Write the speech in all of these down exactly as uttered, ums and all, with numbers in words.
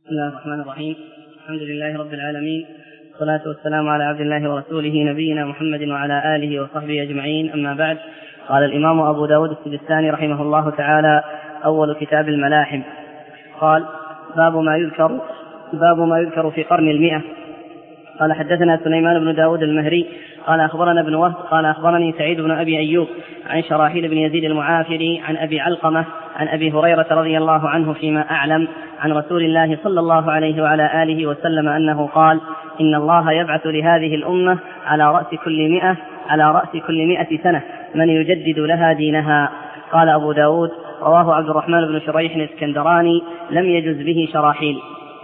بسم الله الرحمن الرحيم. الحمد لله رب العالمين، والصلاة والسلام على عبد الله ورسوله نبينا محمد وعلى آله وصحبه أجمعين، أما بعد. قال الإمام أبو داود السجستاني رحمه الله تعالى: أول كتاب الملاحم. قال: باب ما يذكر باب ما يذكر في قرن المئة. قال: حدثنا سليمان بن داود المهري قال أخبرنا ابن وهب قال أخبرني سعيد بن أبي أيوب عن شراحيل بن يزيد المعافري عن أبي علقمة عن أبي هريرة رضي الله عنه فيما أعلم عن رسول الله صلى الله عليه وعلى آله وسلم أنه قال: إن الله يبعث لهذه الأمة على رأس كل مئة على رأس كل مئة سنة من يجدد لها دينها. قال أبو داود: رواه عبد الرحمن بن شريح الإسكندراني، لم يجز به شراحيل.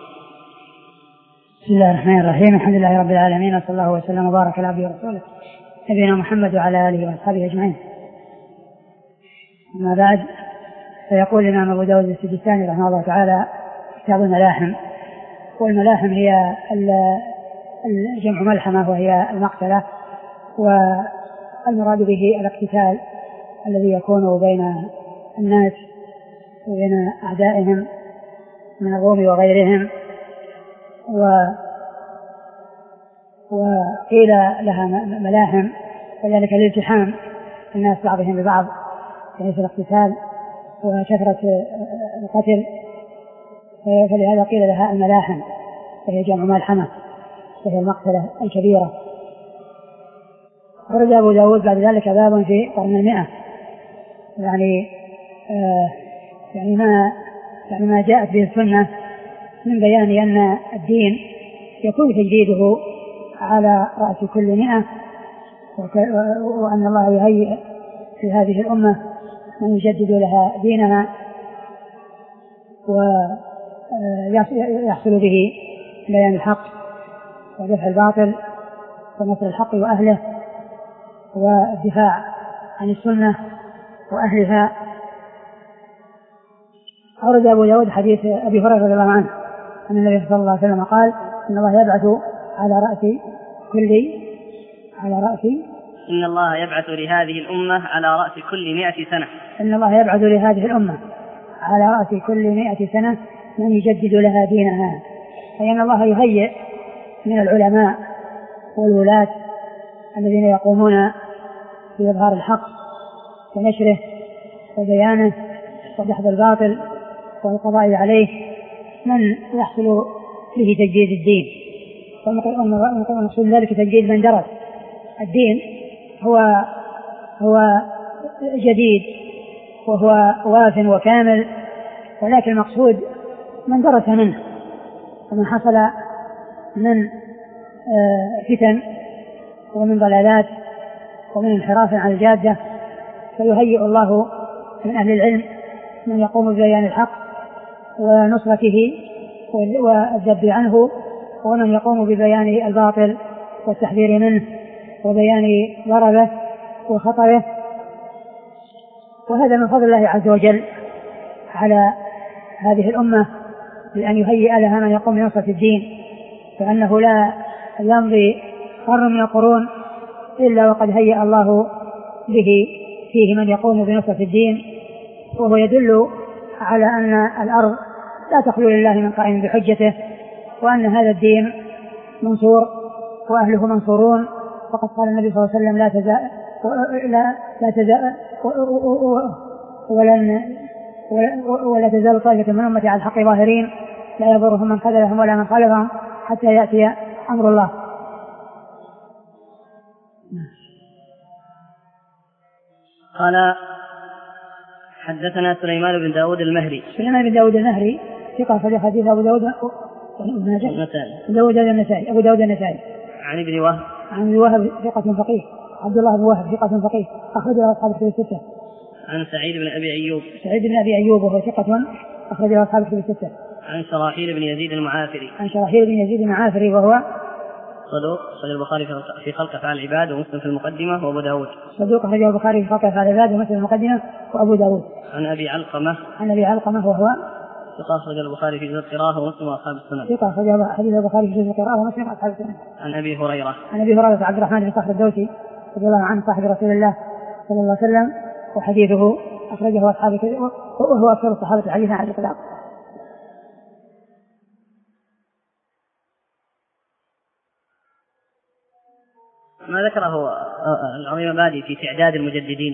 بسم الله الرحمن الرحيم. الحمد لله رب العالمين، وصلى الله وسلم وبارك على عبده ورسوله نبينا محمد وعلى آله وأصحابه أجمعين. أما بعد، فيقول الإمام أبو داود السجستاني رحمه الله تعالى: كتاب الملاحم. والملاحم هي الجمع ملحمة، وهي المقتلة، والمراد به الاقتتال الذي يكون بين الناس وبين أعدائهم من الروم وغيرهم. و وقيل لها ملاحم وذلك الالتحام الناس بعضهم ببعض في الاقتتال وكثرة القتل، فلهذا قيل لها الملاحم، وهي جمع ملحمة، وهي المقتلة الكبيرة. ورد أبو داود بعد ذلك باب في قرن المئة، يعني آه يعني ما يعني ما جاءت به السنة من بيان أن الدين يكون تجديده على رأس كل مئة، وأن الله يهيئ في هذه الأمة من يجدد لها دينها ويحصل به بيان الحق ودفع الباطل ونصر الحق وأهله والدفاع عن السنة وأهلها. أورد أبو داود حديث أبي هريرة رضي الله عنه أن النبي صلى الله عليه وسلم قال: إن الله يبعث على رأس كل على رأس إن الله يبعث لهذه الأمة على رأس كل مئة سنة إن الله يبعث لهذه الأمة على رأس كل مئة سنة من يجدد لها دينها. أي أن الله يهيئ من العلماء والولاة الذين يقومون بإظهار الحق ونشره وبيانه ودحض الباطل والقضاء عليه من يحصل به تجديد الدين. ونقول ذلك تجديد من درس الدين هو هو جديد وهو واف وكامل، ولكن المقصود من درس منه ومن حصل من فتن ومن ضلالات ومن انحراف عن الجادة، فيهيئ الله من أهل العلم من يقوم ببيان الحق ونصرته والذب عنه، ومن يقوم ببيان الباطل والتحذير منه وبيان ضربه وخطره. وهذا من فضل الله عز وجل على هذه الأمة بأن يهيئ لها من يقوم بنصرة الدين، فأنه لا يمضي قرن من القرون إلا وقد هيئ الله به فيه من يقوم بنصرة الدين. وهو يدل على أن الأرض لا تخلو لله من قائم بحجته، وأن هذا الدين منصور وأهله منصورون. وقد قال النبي صلى الله عليه وسلم: لا تزال لا لا تزال ولن ولا تزال طائفة من أمتي على الحق ظاهرين لا يضرهم من خذلهم ولا من خالفهم حتى يأتي أمر الله. قال: حدثنا سليمان بن داود المهري. سليمان بن داود المهري ثقة في حديث أبو داود النسائي. داود النسائي أبو داود النسائي. عن ابن وهب عن ابن وهب ثقة فقيه، عبد الله بن وهب ثقة فقيه، أخرجه أصحاب الكتب الستة. عن سعيد بن أبي أيوب سعيد بن أبي أيوب وهو ثقة، أخرجه أصحاب الكتب الستة. عن شراحيل بن يزيد المعافري عن شراحيل بن يزيد المعافري وهو صدوق، أخرجه البخاري في خلق أفعال العباد ومسلم في المقدمة وأبو داود. صدوق، أخرجه البخاري في خلق أفعال العباد ومسلم في المقدمة وأبو داود. عن أبي علقمة عن أبي علقمة وهو ثقة، أخرجه البخاري في جزء القراءة ومسلم وأصحاب السنن. ثقة، أخرجه حديث البخاري في جزء القراءة ومسلم وأصحاب السنن. عن أبي هريرة عن أبي هريرة عبد الرحمن بن صخر الدوسي رضي الله عنه صاحب رسول الله صلى الله عليه وسلم، وحديثه أخرجه أصحاب الكتب وهو أكثر الصحابة حديثا على الإطلاق. ما ذكره العظيم بادي في تعداد المجددين؟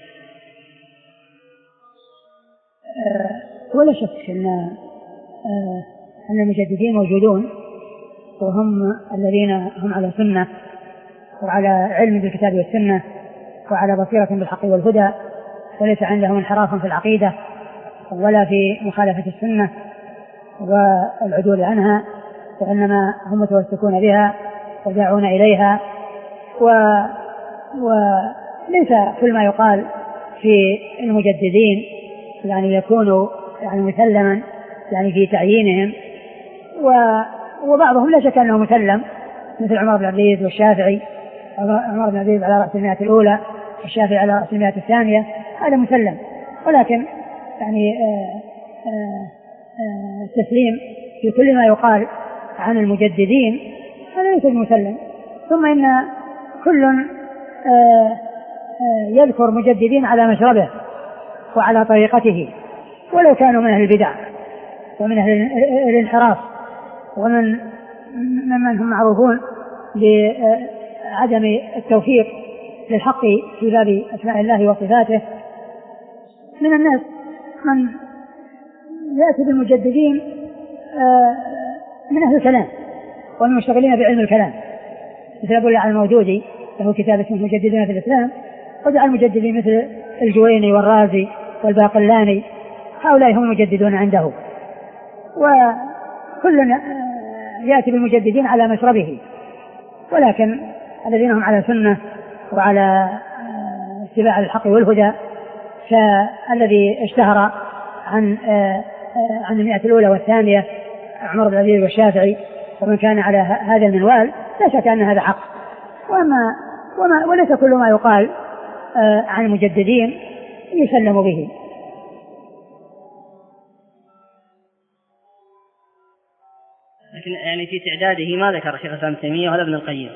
أه ولا شك أن أه أن المجددين موجودون، وهم الذين هم على سنة وعلى علم بالكتاب والسنة وعلى بصيرة بالحق والهدى، وليس عندهم انحراف في العقيدة ولا في مخالفة السنة والعدول عنها، وإنما هم متوسكون بها وداعون إليها. و... وليس كل ما يقال في المجددين يعني يكونوا يعني مسلما يعني في تعيينهم، و... وبعضهم لا شك أنه مسلم، مثل عمر بن عبد العزيز والشافعي. عمر بن عبد العزيز على رأس المئة الأولى والشافعي على رأس المئة الثانية، هذا مسلم. ولكن يعني التسليم في كل ما يقال عن المجددين هذا ليس مسلم. ثم إن كل يذكر مجددين على مشربه وعلى طريقته، ولو كانوا من أهل البدع ومن أهل الانحراف ومن من هم معروفون بعدم التوفيق للحق في باب أسماء الله وصفاته. من الناس من يأتي بالمجددين من أهل الكلام والمشتغلين بعلم الكلام، مثل أبو الله المودودي له كتاب اسمه مجددين في الإسلام، ودعا المجددين مثل الجويني والرازي والباقلاني، هؤلاء هم المجددون عنده. وكل يأتي بالمجددين على مشربه، ولكن الذين هم على سنة وعلى اتباع الحق والهدى كالذي اشتهر عن عن المئة الأولى والثانية عمر بن عبد العزيز والشافعي، ومن كان على هذا المنوال لا شك أن هذا حق. وما وما وليس كل ما يقال عن المجددين يسلم به. لكن يعني في تعداده ما ذكر شيخ الإسلام ابن تيمية ولا ابن القيم،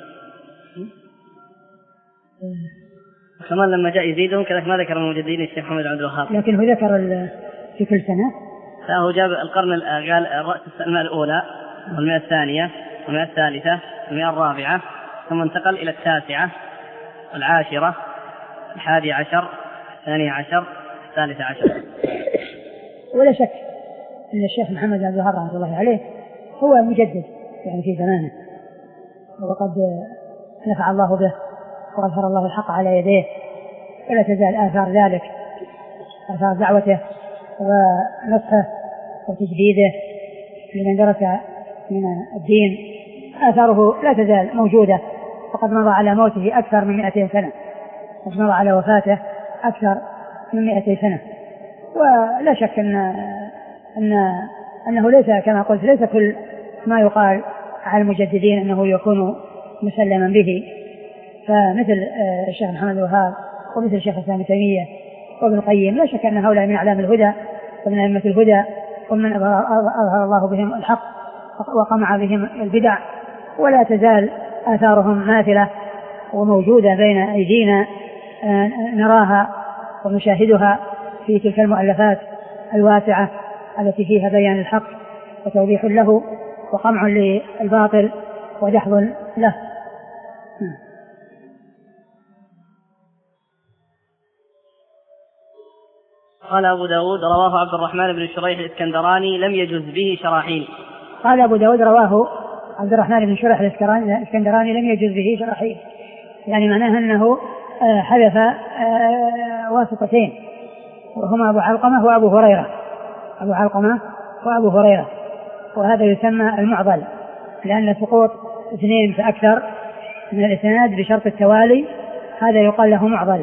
كمان لما جاء يزيدهم كذلك ما ذكر المجددين الشيخ محمد عبد الوهاب، لكن هو ذكر في كل سنة. لا، هو جاب القرن قال رأس السنة الأولى والمئة الثانية والمئة الثالثة والمئة الرابعة، ثم انتقل إلى التاسعة العاشرة الحادي عشر الثانية عشر الثالثة عشر. ولا شك أن الشيخ محمد عبد الوهاب رحمه الله عليه هو مجدد يعني في زمانه، وقد نفع الله به وأظهر الله الحق على يديه، ولا تزال آثار ذلك آثار دعوته ونصحه وتجديده لمن درس من الدين، آثاره لا تزال موجودة، وقد مضى على موته أكثر من مئتين سنة، وقد مضى على وفاته أكثر من مئتين سنة. ولا شك أن أن أنه ليس كما قلت ليس كل ما يقال على المجددين أنه يكون مسلما به، فمثل الشيخ محمد الوهاب ومثل الشيخ الإسلام ابن تيمية وابن القيم لا شك أن هؤلاء من أعلام الهدى ومن أئمة الهدى ومن أظهر الله بهم الحق وقمع بهم البدع، ولا تزال آثارهم ماثلة وموجودة بين أيدينا نراها ونشاهدها في تلك المؤلفات الواسعة التي فيها بيان الحق وتوضيح له وقمع للباطل ودحض له. قال أبو داود رواه عبد الرحمن بن شريح الإسكندراني لم يجز به شراحيل. قال أبو داود رواه عبد الرحمن بن شريح الإسكندراني لم يجز به شراحيل، يعني معناه أنه حذف واسطتين، وهما أبو علقمة وأبو هريرة أبو علقمة وأبو هريرة وهذا يسمى المعضل، لأن سقوط اثنين فأكثر من الإسناد بشرط التوالي هذا يقال له معضل.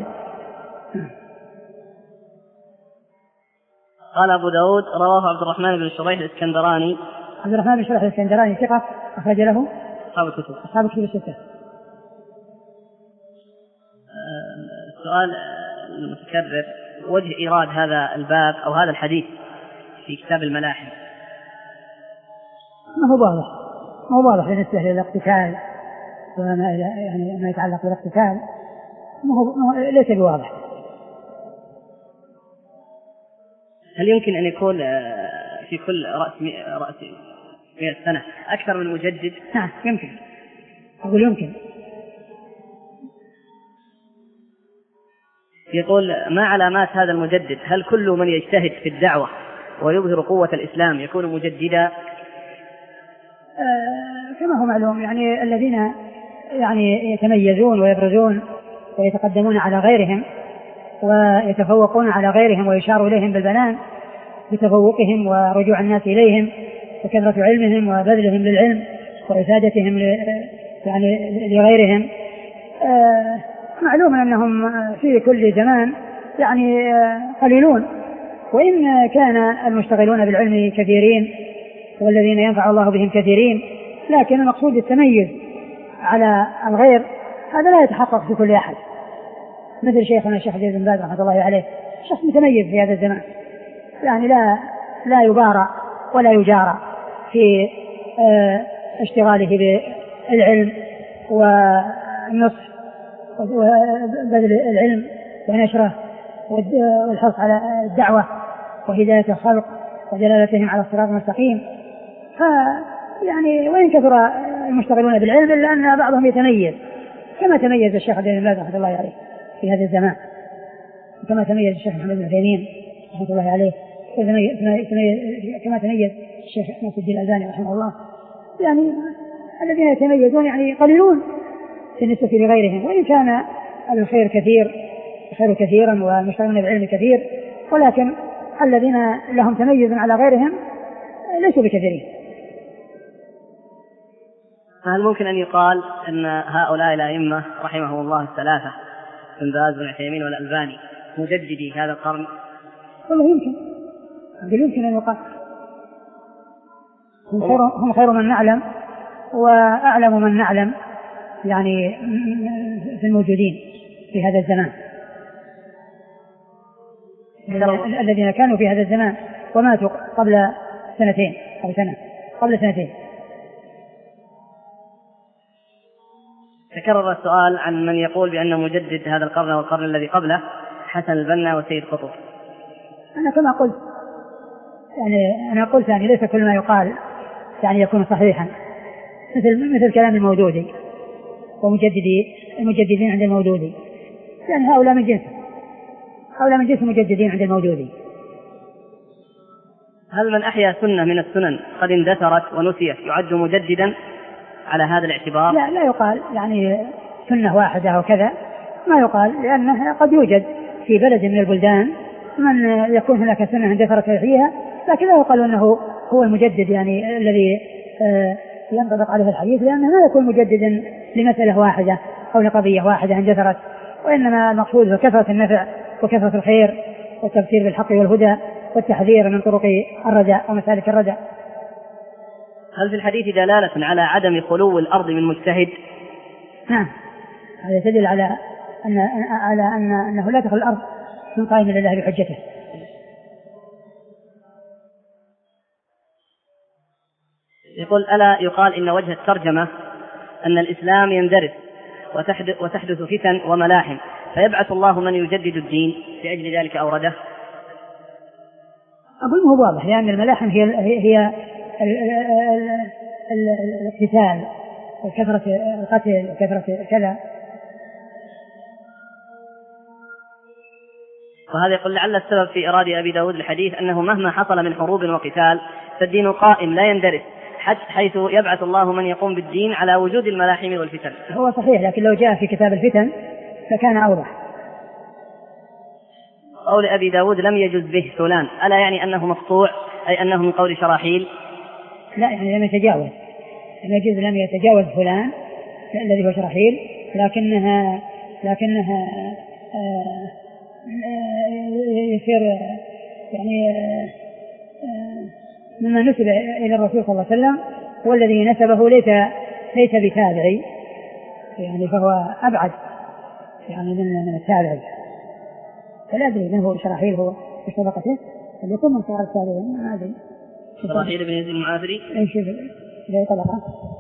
قال أبو داود رواه عبد الرحمن بن شريح الإسكندراني. عبد الرحمن بن شريح الإسكندراني ثقة أخرج له أصحاب الكتب أصحاب الكتب الستة. السؤال المتكرر: وجه إيراد هذا الباب أو هذا الحديث في كتاب الملاحم؟ ما هو واضح ما هو واضح بالنسبة للاقتتال وما يعني ما يتعلق بالاقتتال ما هو ليس بواضح. هل يمكن أن يكون في كل رأس رأس مئة سنة أكثر من مجدد؟ نعم يمكن، أقول يمكن يقول: ما علامات هذا المجدد؟ هل كل من يجتهد في الدعوة ويظهر قوة الإسلام يكون مجددا؟ آه كما هو معلوم، يعني الذين يعني يتميزون ويبرزون ويتقدمون على غيرهم ويتفوقون على غيرهم ويشار إليهم بالبنان بتفوقهم ورجوع الناس إليهم وكثرة علمهم وبذلهم للعلم وإفادتهم يعني لغيرهم. آه معلوم أنهم في كل زمان يعني قليلون، وإن كان المشتغلون بالعلم كثيرين والذين ينفع الله بهم كثيرين، لكن المقصود التميز على الغير هذا لا يتحقق في كل أحد. مثل شيخنا الشيخ عبد بن باز رحمة الله عليه، شخص متميز في هذا الزمان، يعني لا لا يبارى ولا يجارى في اه اشتغاله بالعلم والنصح وبذل العلم ونشره والحرص على الدعوة وهداية الخلق ودلالتهم على الصراط المستقيم. فيعني وإن كثر المشتغلون بالعلم إلا أن بعضهم يتميز، كما تميز الشيخ عبد الله رحمه الله عليه في هذا الزمان، كما تميز الشيخ محمد بن عثيمين رحمه الله عليه، كما تميز الشيخ ناصر الدين الألباني رحمه الله. يعني الذين يتميزون يعني قليلون بالنسبة لغيرهم، وإن كان الخير كثير الخير كثيرا والمشتغلون بالعلم كثير، ولكن الذين لهم تميز على غيرهم ليسوا بكثيرين. هل ممكن أن يقال أن هؤلاء الأئمة رحمهم الله الثلاثة ابن باز بن عثيمين والألباني مجددي هذا القرن؟ والله يمكن يمكن أن يقال هم خير, هم خير من نعلم وأعلم من نعلم يعني في الموجودين في هذا الزمان، الذين كانوا في هذا الزمان وماتوا قبل سنتين أو سنة قبل سنتين. تكرر السؤال عن من يقول بأن مجدد هذا القرن والقرن الذي قبله حسن البنا وسيد قطب. أنا كما قلت يعني أنا قلت يعني ليس كل ما يقال يعني يكون صحيحا، مثل مثل كلام المودودي ومجددي المجددين عند المودودي، يعني هؤلاء من جنس هؤلاء من جنس المجددين عند المودودي. هل من أحيا سنة من السنن قد اندثرت ونسيت يعد مجددا على هذا الاعتبار؟ لا لا يقال يعني سنة واحدة أو كذا، ما يقال، لأنه قد يوجد في بلد من البلدان من يكون هناك سنة اندثرت فيها، لكن لا يقال أنه هو المجدد يعني الذي ينطبق عليه الحديث، لأنه ما يكون مجددا لمسألة واحدة أو لقضية واحدة اندثرت، وإنما المقصود هو كثرة النفع وكثرة الخير والتبشير بالحق والهدى والتحذير من طرق الرجاء ومسالك الرجاء. هل في الحديث دلالة على عدم خلو الأرض من مجتهد؟ نعم، هذا يدل على أن على أن أنه لا تخلو الأرض من قائم لله بحجته. يقول: ألا يقال إن وجه الترجمة أن الإسلام يندرس وتحدث, وتحدث فتن وملاحم فيبعث الله من يجدد الدين، لأجل ذلك أورده؟ أقول هو واضح، لأن الملاحم هي هي الاقتتال وكثرة القتل وكثرة كذا. وهذا يقول: لعل السبب في إراد أبي داود الحديث أنه مهما حصل من حروب وقتال فالدين قائم لا يندرس، حيث يبعث الله من يقوم بالدين على وجود الملاحم والفتن. هو صحيح، لكن لو جاء في كتاب الفتن فكان أوضح. قول أبي داود لم يجز به فلان، ألا يعني أنه مقطوع، أي أنه من قول شراحيل؟ لا، يعني لم يتجاوز، لم يجز لم يتجاوز فلان الذي هو شراحيل، لكنها لكنها آه يصير يعني آه مما نسب إلى الرسول صلى الله عليه وسلم، والذي نسبه ليس ليس بتابعي، يعني فهو أبعد يعني من من التابعي. فلا أدري من هو شراحيل، هو في طبقته قد يكون من صغار التابعين، ما أدري. شراحيل بن يزيد المعافري أي شيء في طبقة.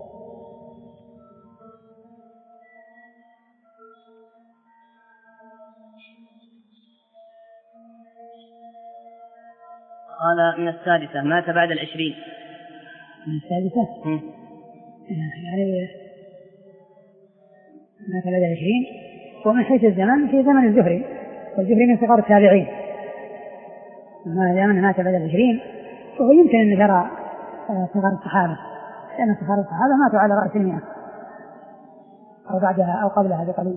قال: من السادسة مات بعد العشرين. من السادسة؟ م. يعني مات بعد العشرين، ومن حيث الزمن في زمن الزهري والزهري من صغار التابعين، ما دام مات بعد العشرين فهو يمكن أن يرى صغار الصحابة، لأن صغار الصحابة ماتوا على رأس المئة أو بعدها أو قبلها بقليل.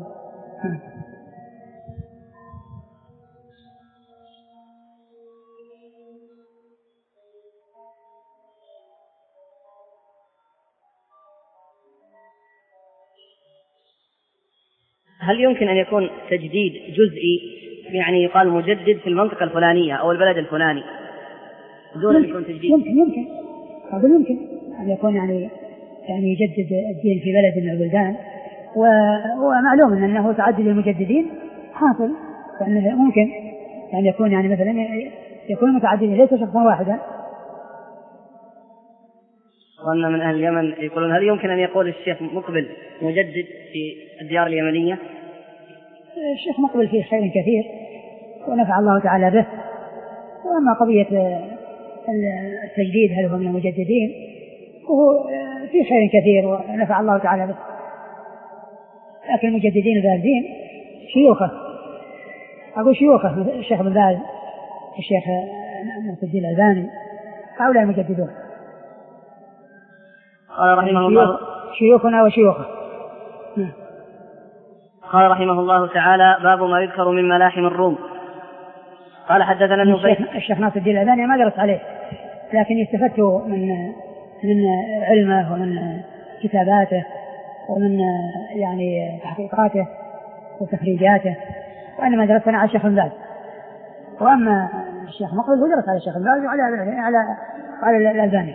هل يمكن أن يكون تجديد جزئي، يعني يقال مجدد في المنطقة الفلانية أو البلد الفلاني دون أن يكون تجديد؟ يمكن يمكن هذا يمكن أن يكون يعني يعني يجدد الدين في بلد من البلدان، ومعلوم أنه تعدد المجددين حاصل، فإنه ممكن يعني يكون يعني مثلا يكون متعددين ليس شخصا واحدا. وأن من أهل اليمن يقولون هل يمكن أن يقول الشيخ مقبل مجدد في الديار اليمنية؟ الشيخ مقبل فيه خير كثير ونفع الله تعالى به، وأما قضية التجديد هل هو من المجددين وهو فيه خير كثير ونفع الله تعالى به، لكن المجددين الباردين شيوخه، أقول شيوخه الشيخ ابن باز الشيخ ناصر الدين الألباني هؤلاء المجددون. قال رحمه الله شيوخنا وشيوخه. قال رحمه الله تعالى باب ما يذكر من ملاحم الروم. قال حدثنا النفيل. الشيخ ناصر الدين الألباني ما درس عليه، لكن استفدت من من علمه ومن كتاباته ومن يعني تحقيقاته وتخريجاته، وإنما درسنا على الشيخ ابن باز. وأما الشيخ مقبل هو درس على الشيخ ابن باز وعلى على على الألباني.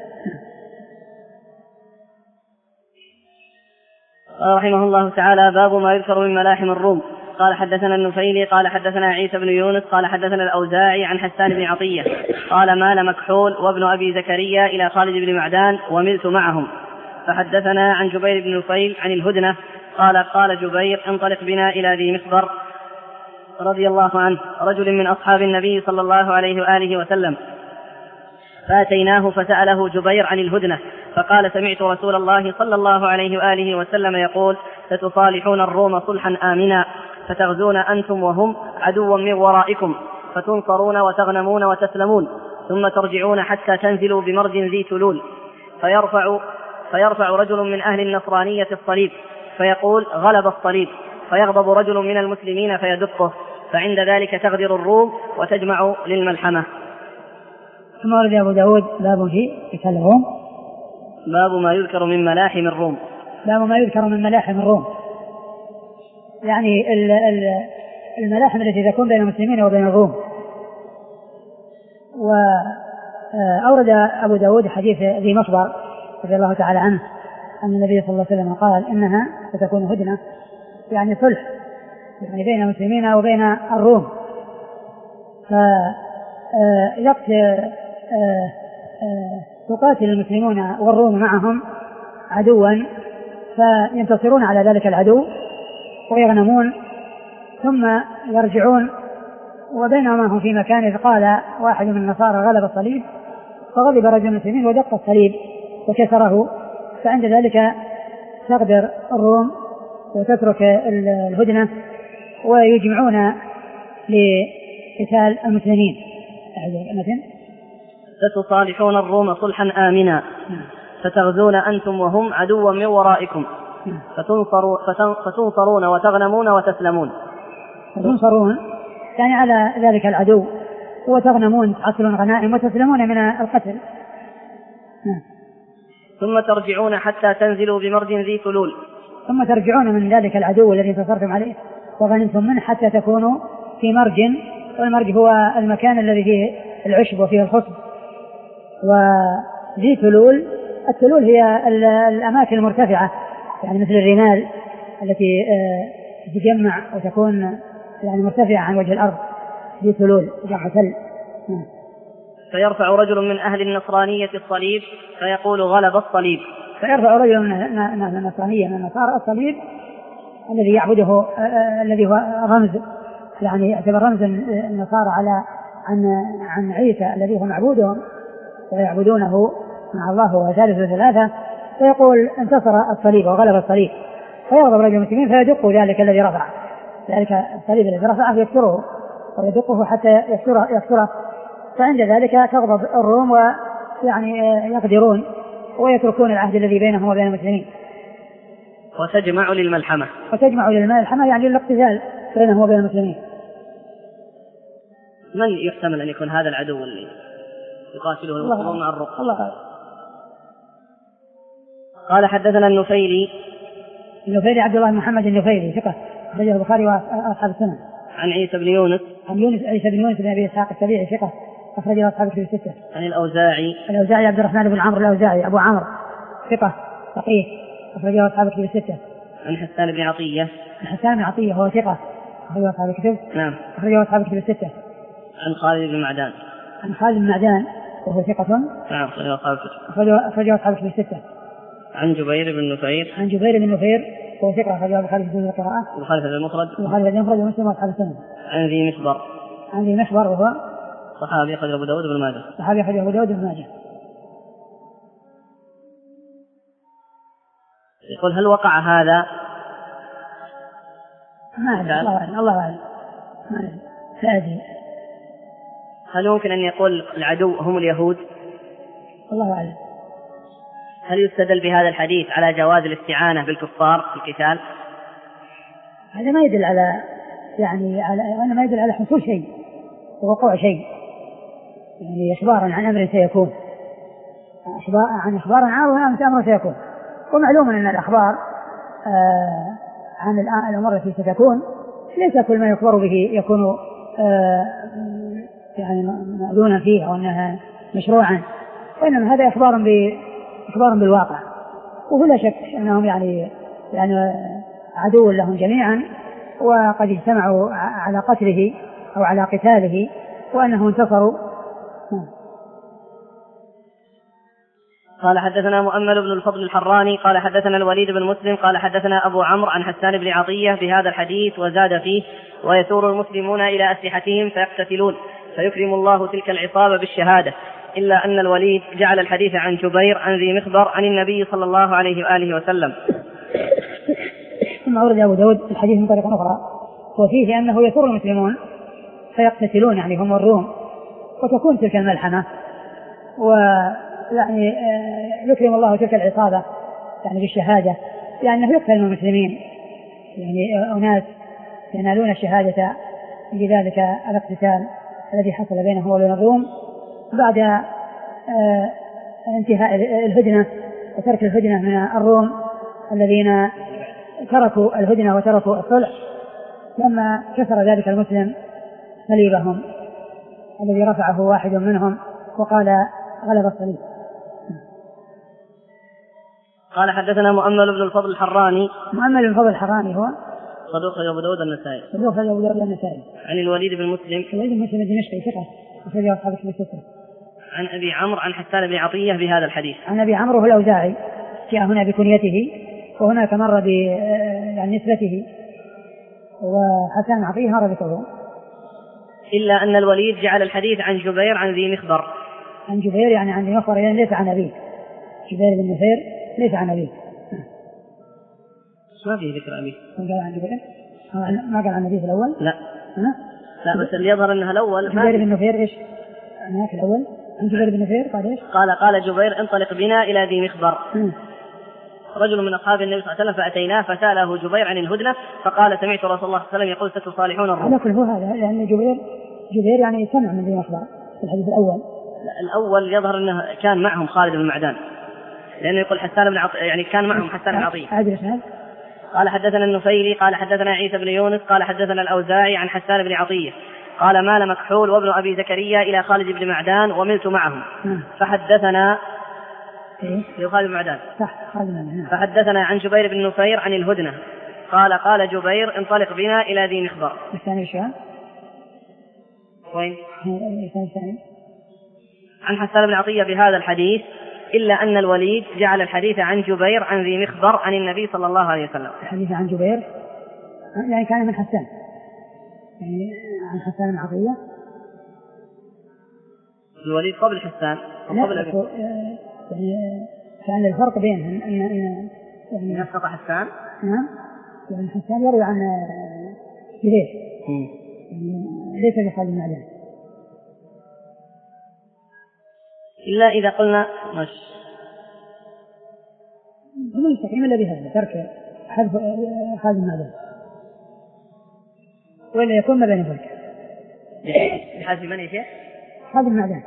قال رحمه الله تعالى باب ما يذكر من ملاحم الروم. قال حدثنا النفيلي قال حدثنا عيسى بن يونس قال حدثنا الأوزاعي عن حسان بن عطية قال مال مكحول وابن أبي زكريا إلى خالد بن معدان وملت معهم، فحدثنا عن جبير بن نفيل عن الهدنة قال قال جبير انطلق بنا إلى ذي مخبر رضي الله عنه رجل من أصحاب النبي صلى الله عليه وآله وسلم، فأتيناه فسأله جبير عن الهدنة فقال سمعت رسول الله صلى الله عليه وآله وسلم يقول ستصالحون الروم صلحا آمنا، فتغزون أنتم وهم عدوا من ورائكم، فتنصرون وتغنمون وتسلمون، ثم ترجعون حتى تنزلوا بمرج ذي تلول، فيرفع, فيرفع رجل من أهل النصرانية الصليب فيقول غلب الصليب، فيغضب رجل من المسلمين فيدقه، فعند ذلك تغدر الروم وتجمع للملحمة. ثم ورد أبو داود باب في قتال الروم. باب ما يذكر من ملاحم الروم. باب ما يذكر من ملاحم الروم، يعني الملاحم التي تكون بين المسلمين وبين الروم. وأورد أبو داود حديث ذي مخبر رضي الله تعالى عنه أن النبي صلى الله عليه وسلم قال إنها ستكون هدنة، يعني صلح يعني بين المسلمين وبين الروم، فيقاتل المسلمون والروم معهم عدوا فينتصرون على ذلك العدو ويغنمون ثم يرجعون، وبينما هم في مكان قال واحد من النصارى غلب الصليب، فغضب رجل من المسلمين ودق الصليب وكسره، فعند ذلك تغدر الروم وتترك الهدنة ويجمعون لقتال المسلمين. ستصالحون الروم صلحا آمنا، فتغزون أنتم وهم عدوا من ورائكم، فتنصروا فتنصرون وتغنمون وتسلمون. تنصرون يعني على ذلك العدو، وتغنمون تحصلون غنائم وتسلمون من القتل. ثم ترجعون حتى تنزلوا بمرج ذي تلول. ثم ترجعون من ذلك العدو الذي انتصرتم عليه وغنمتم منه حتى تكونوا في مرج، والمرج هو المكان الذي فيه العشب وفيه الخصب. وذي تلول، التلول هي الأماكن المرتفعة يعني مثل الرمال التي تتجمع وتكون يعني مرتفعة عن وجه الأرض، ذي تلول جمع تل. فيرفع رجل من أهل النصرانية الصليب فيقول غلب الصليب. فيرفع رجل من النصرانية من النصارى الصليب الذي يعبده الذي هو رمز، يعني يعتبر رمز النصارى على عن عن عيسى الذي هو معبودهم ويعبدونه مع الله وهو ثالث ثلاثة، فيقول انتصر الصليب وغلب الصليب، فيغضب رجل المسلمين فيدق ذلك الذي رفع ذلك الصليب الذي رفعه يكسره ويدقه حتى يكسره, يكسره فعند ذلك تغضب الروم ويعني يقدرون ويتركون العهد الذي بينهم وبين المسلمين. وتجمع للملحمة وتجمع للملحمة يعني للاقتتال بينهم وبين المسلمين. من يحتمل أن يكون هذا العدو اللي يقاتله المسلمون مع الروم؟ الله قال. قال حدثنا النفيلي النفيلي عبد الله محمد النفيلي ثقة أخرجه البخاري وأصحاب السنن. عن عيسى بن يونس عن يونس عيسى بن يونس بن أبي إسحاق السبيعي ثقة أخرجه أصحاب الكتب الستة. عن الأوزاعي الأوزاعي عبد الرحمن بن عمرو الأوزاعي أبو عمرو ثقة فقيه أخرجه أصحاب الكتب الستة. عن حسان بن عطية حسان بن عطية هو ثقة أخرجه أصحاب الكتب نعم أخرجه أصحاب الكتب الستة. عن خالد بن معدان عن خالد بن معدان وهو ثقة نعم أخرجه أصحاب الكتب أخرجه أصحاب الكتب الستة. عن جبير بن نفير عن جبير بن نفير وهو ثقة أخرجه البخاري في القراءة وخالد بن المفرد وخالد بن المفرد ومسلم وأصحاب السنن. عن ذي مخبر عن ذي مخبر وهو صحابي أخرجه أبو داود بن ماجه صحابي أخرجه أبو داود بن ماجه. يقول هل وقع هذا؟ ما أعلم الله أعلم الله أعلم لا أدري. هل يمكن أن يقول العدو هم اليهود؟ الله أعلم. هل يستدل بهذا الحديث على جواز الاستعانة بالكفار في القتال؟ هذا ما يدل على يعني على ما يدل على حصول شيء ووقوع شيء يعني إخبارا عن أمر سيكون إخبار عن إخبار عن أمر سيكون. ومعلوم أن الأخبار آه عن الأمر التي ستكون ليس كل ما يخبر به يكون آه يعني مأذونا فيه أو أنها مشروعا وإنما هذا إخبار بإخبار بالواقع. ولا شك أنهم يعني يعني عدو لهم جميعا وقد اجتمعوا على قتله أو على قتاله وأنهم انتصروا. قال حدثنا مؤمل بن الفضل الحراني قال حدثنا الوليد بن مسلم قال حدثنا أبو عمرو عن حسان بن عطية بهذا الحديث وزاد فيه ويثور المسلمون إلى أسلحتهم فيقتتلون فيكرم الله تلك العصابة بالشهادة إلا أن الوليد جعل الحديث عن جبير عن ذي مخبر عن النبي صلى الله عليه وآله وسلم. ثم أورد أبو داود الحديث من طريقة أخرى وفيه أنه يثور المسلمون فيقتتلون يعني هم الروم وتكون تلك الملحمة ويعني يكرم الله تلك العصابة يعني بالشهادة لأنه يقتل المسلمين يعني أناس ينالون الشهادة لذلك الاقتتال الذي حصل بينه وبين الروم بعد انتهاء الهدنة وترك الهدنة من الروم الذين تركوا الهدنة وتركوا الصلح لما كسر ذلك المسلم صليبهم الذي رفعه واحد منهم وقال غلب الصليب. قال حدثنا مؤمل بن الفضل الحراني مؤمل بن الفضل الحراني هو صدوق أبو داود النسائي صدوق أبو داود النسائي. عن الوليد بن مسلم الوليد بن مسلم الدمشقي ثقة أخرجه أصحاب الكتب الستة. عن أبي عمرو عن حسان بن عطية بهذا الحديث. عن أبي عمرو الأوزاعي جاء هنا بكنيته وهناك مر بنسبته وحسان عطية مر بكره. إلا أن الوليد جعل الحديث عن جبير عن ذي مخبر. عن جبير يعني عن ذي مخبر يعني ليس عن أبيه. جبير بن نفير ليس عن أبيه. ما فيه ذكر أبيه. قال عن جبير ما قال عن أبيه الأول. لا ها؟ لا بس اللي يظهر أنها الأول. جبير بن نفير إيش؟ هناك الأول. عن جبير بن نفير قال إيش؟ قال قال جبير انطلق بنا إلى ذي مخبر. م. رجل من أصحاب النبي صلى الله عليه وسلم فأتيناه فسأله جبير عن الهدنة فقال سمعت رسول الله صلى الله عليه وسلم يقول ستصالحون الروم. على كل هو هذا لأن جبير جبير يعني سمع من ذي مخبر في الحديث الأول. الأول يظهر أنه كان معهم خالد بن معدان لأنه يقول حسان بن عطية يعني كان معهم حسان بن عطية. قال حدثنا النفيلي قال حدثنا عيسى بن يونس قال حدثنا الأوزاعي عن حسان بن عطية قال مال مكحول وابن أبي زكريا إلى خالد بن معدان وملت معهم فحدثنا إيه؟ خالد بن معدان صح خالد بن فحدثنا عن جبير بن نفير عن الهدنة قال قال جبير انطلق بنا إلى ذي مخبر. الثاني شو؟ وين؟ الثاني عن حسان بن عطية بهذا الحديث إلا أن الوليد جعل الحديث عن جبير عن ذي مخبر عن النبي صلى الله عليه وسلم. الحديث عن جبير يعني كان من حسان يعني عن حسان بن عطية. الوليد قبل حسان قبل يعني كان الفرق بينهم أن أن يعني نسقط حسان. نعم يعني حسان يروي عن جبير يعني ليس بخالد المعدان إلا إذا قلنا مش هم يستقيم إلا بهذا ترك حذف خالد المعدان ولا يكون ما بين ذلك بحذف من يشاء خالد المعدان.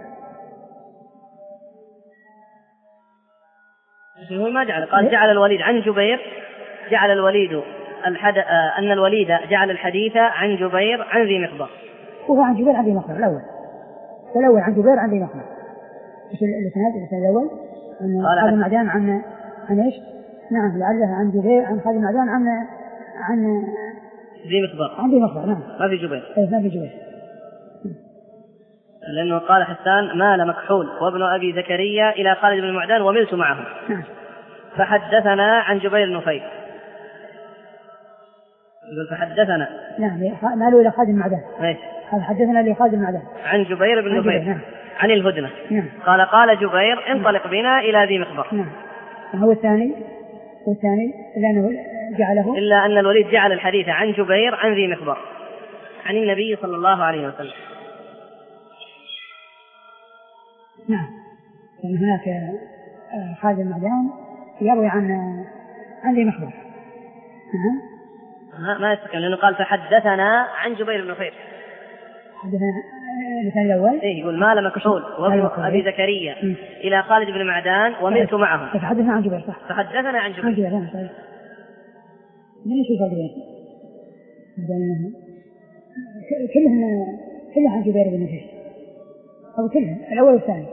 هو ما جعل قال جعل الوليد عن جبير جعل الوليد الحد... آه أن الوليد جعل الحديث عن جبير عن ذي مخبر وهو عن جبير عن ذي مخبر الأول الأول عن جبير عن ذي مخبر إيش الإسناد الإسناد الأول أن خالد المعدان عن عن إيش نعم لعلها عن جبير عن خالد المعدان عن عن ذي مخبر عن ذي مخبر نعم ما في جبير إيه ما في جبير لأنه قال حسان مال مكحول وابن أبي زكريا إلى خالد بن المعدان وملت معه نعم. فحدثنا عن جبير بن نفيل يقول فحدثنا نعم مالوا إلى خالد المعدان ايش حدثنا لخالد المعدان عن جبير بن نفيل نعم. عن الهدنة نعم. قال قال جبير انطلق بنا إلى ذي مخبر نعم. هو الثاني والثاني إلا أنه جعله إلا أن الوليد جعل الحديث عن جبير عن ذي مخبر عن النبي صلى الله عليه وسلم. نعم لأن هناك خالد المعدان يروي عن عن ذي مخبر نعم ما ما يستقيم لأنه قال فحدثنا عن جبير بن نفيل حدثنا الثاني الأول إيه يقول مال مكحول وابن أبي زكريا م. إلى خالد بن معدان وملت معه فحدثنا عن جبير صح فحدثنا عن جبير عن جبير نعم صحيح من ايش الفرقين كلهم كلهم عن جبير بن نفيل أو كلهم الأول والثاني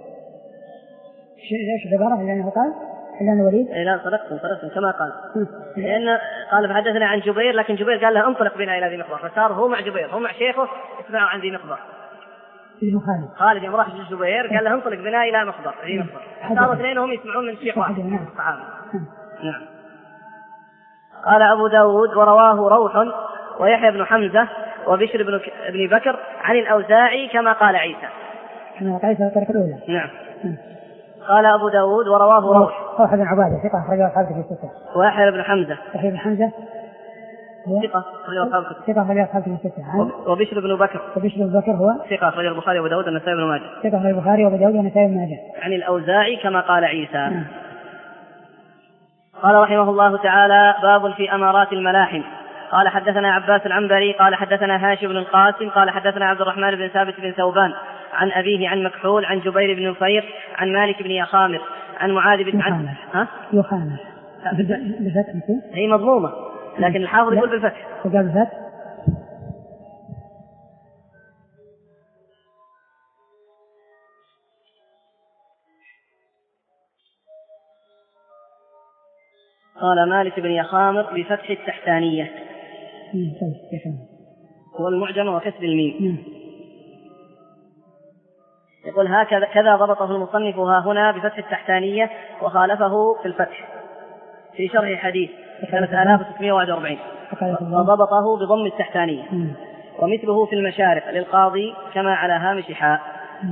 ايش العبارة اللي أنه قال إلا أن وليد إيه لا صدقتم صدقتم كما قال لأن قال فحدثنا عن جبير لكن جبير قال له انطلق بنا إلى ذي مخبر فصار هو مع جبير هو مع شيخه اسمعوا عن ذي مخبر خالد خالد يوم راح جبير قال له انطلق بنا إلى مخبر ذي مخبر صاروا اثنينهم يسمعون من شيخ واحد الصحابة. نعم. قال أبو داود ورواه روح ويحيى بن حمزة وبشر بن ابن بكر عن الأوزاعي كما قال عيسى كما قال عيسى الطريقة الأولى. نعم. قال أبو داود ورواه روح روح بن عبادة ثقة أخرجه أصحابه في الستة. ويحيى بن حمزة يحيى بن حمزة ثقة أخرجه أصحابه ثقة أخرجه أصحابه في الستة. وبشر بن بكر وبشر بن بكر هو ثقة أخرجه البخاري وأبو داود والنسائي بن ماجه ثقة أخرجه البخاري وأبو داود والنسائي بن ماجه عن الأوزاعي كما قال عيسى. نعم. قال رحمه الله تعالى باب في أمارات الملاحم. قال حدثنا عباس العنبري قال حدثنا هاشم بن القاسم قال حدثنا عبد الرحمن بن ثابت بن ثوبان عن أبيه عن مكحول عن جبير بن نفير عن مالك بن يخامر عن معاذ بن عن ها يخامر بالفتح هي مضمومة لكن الحافظ يقول بالفتح وقال بالفتح. قال مالك بن يخامر بفتح التحتانية هو المعجم وكسر الميم. يقول هكذا كذا ضبطه المصنف ها هنا بفتح التحتانية وخالفه في الفتح في شرح حديث ثلاثة آلاف وستمائة وواحد وأربعين وضبطه بضم التحتانية ومثله في المشارق للقاضي كما على هامش حاء.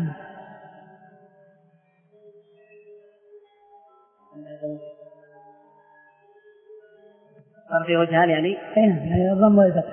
صار في وجهان يعني يعني الضم والفتح.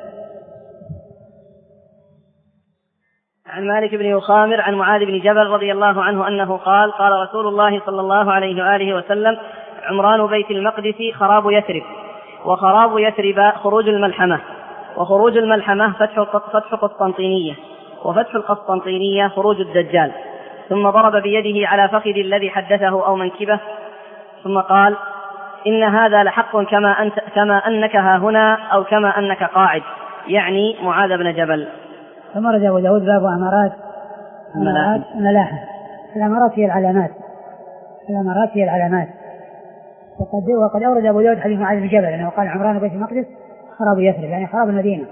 عن مالك بن يخامر عن معاذ بن جبل رضي الله عنه أنه قال قال رسول الله صلى الله عليه وآله وسلم عمران بيت المقدس خراب يثرب وخراب يثرب خروج الملحمة وخروج الملحمة فتح فتح قسطنطينية وفتح القسطنطينية خروج الدجال. ثم ضرب بيده على فخذ الذي حدثه أو منكبه ثم قال إن هذا لحق كما أنت كما أنك ها هنا أو كما أنك قاعد يعني معاذ بن جبل. ثم رجع أبو داود باب أمارات الملاحم. الأمارات هي العلامات الأمارات هي العلامات وقد وقد أورد أبو داود حديث معاذ بن جبل أنه قال عمران بيت المقدس خراب يثرب يعني خراب المدينة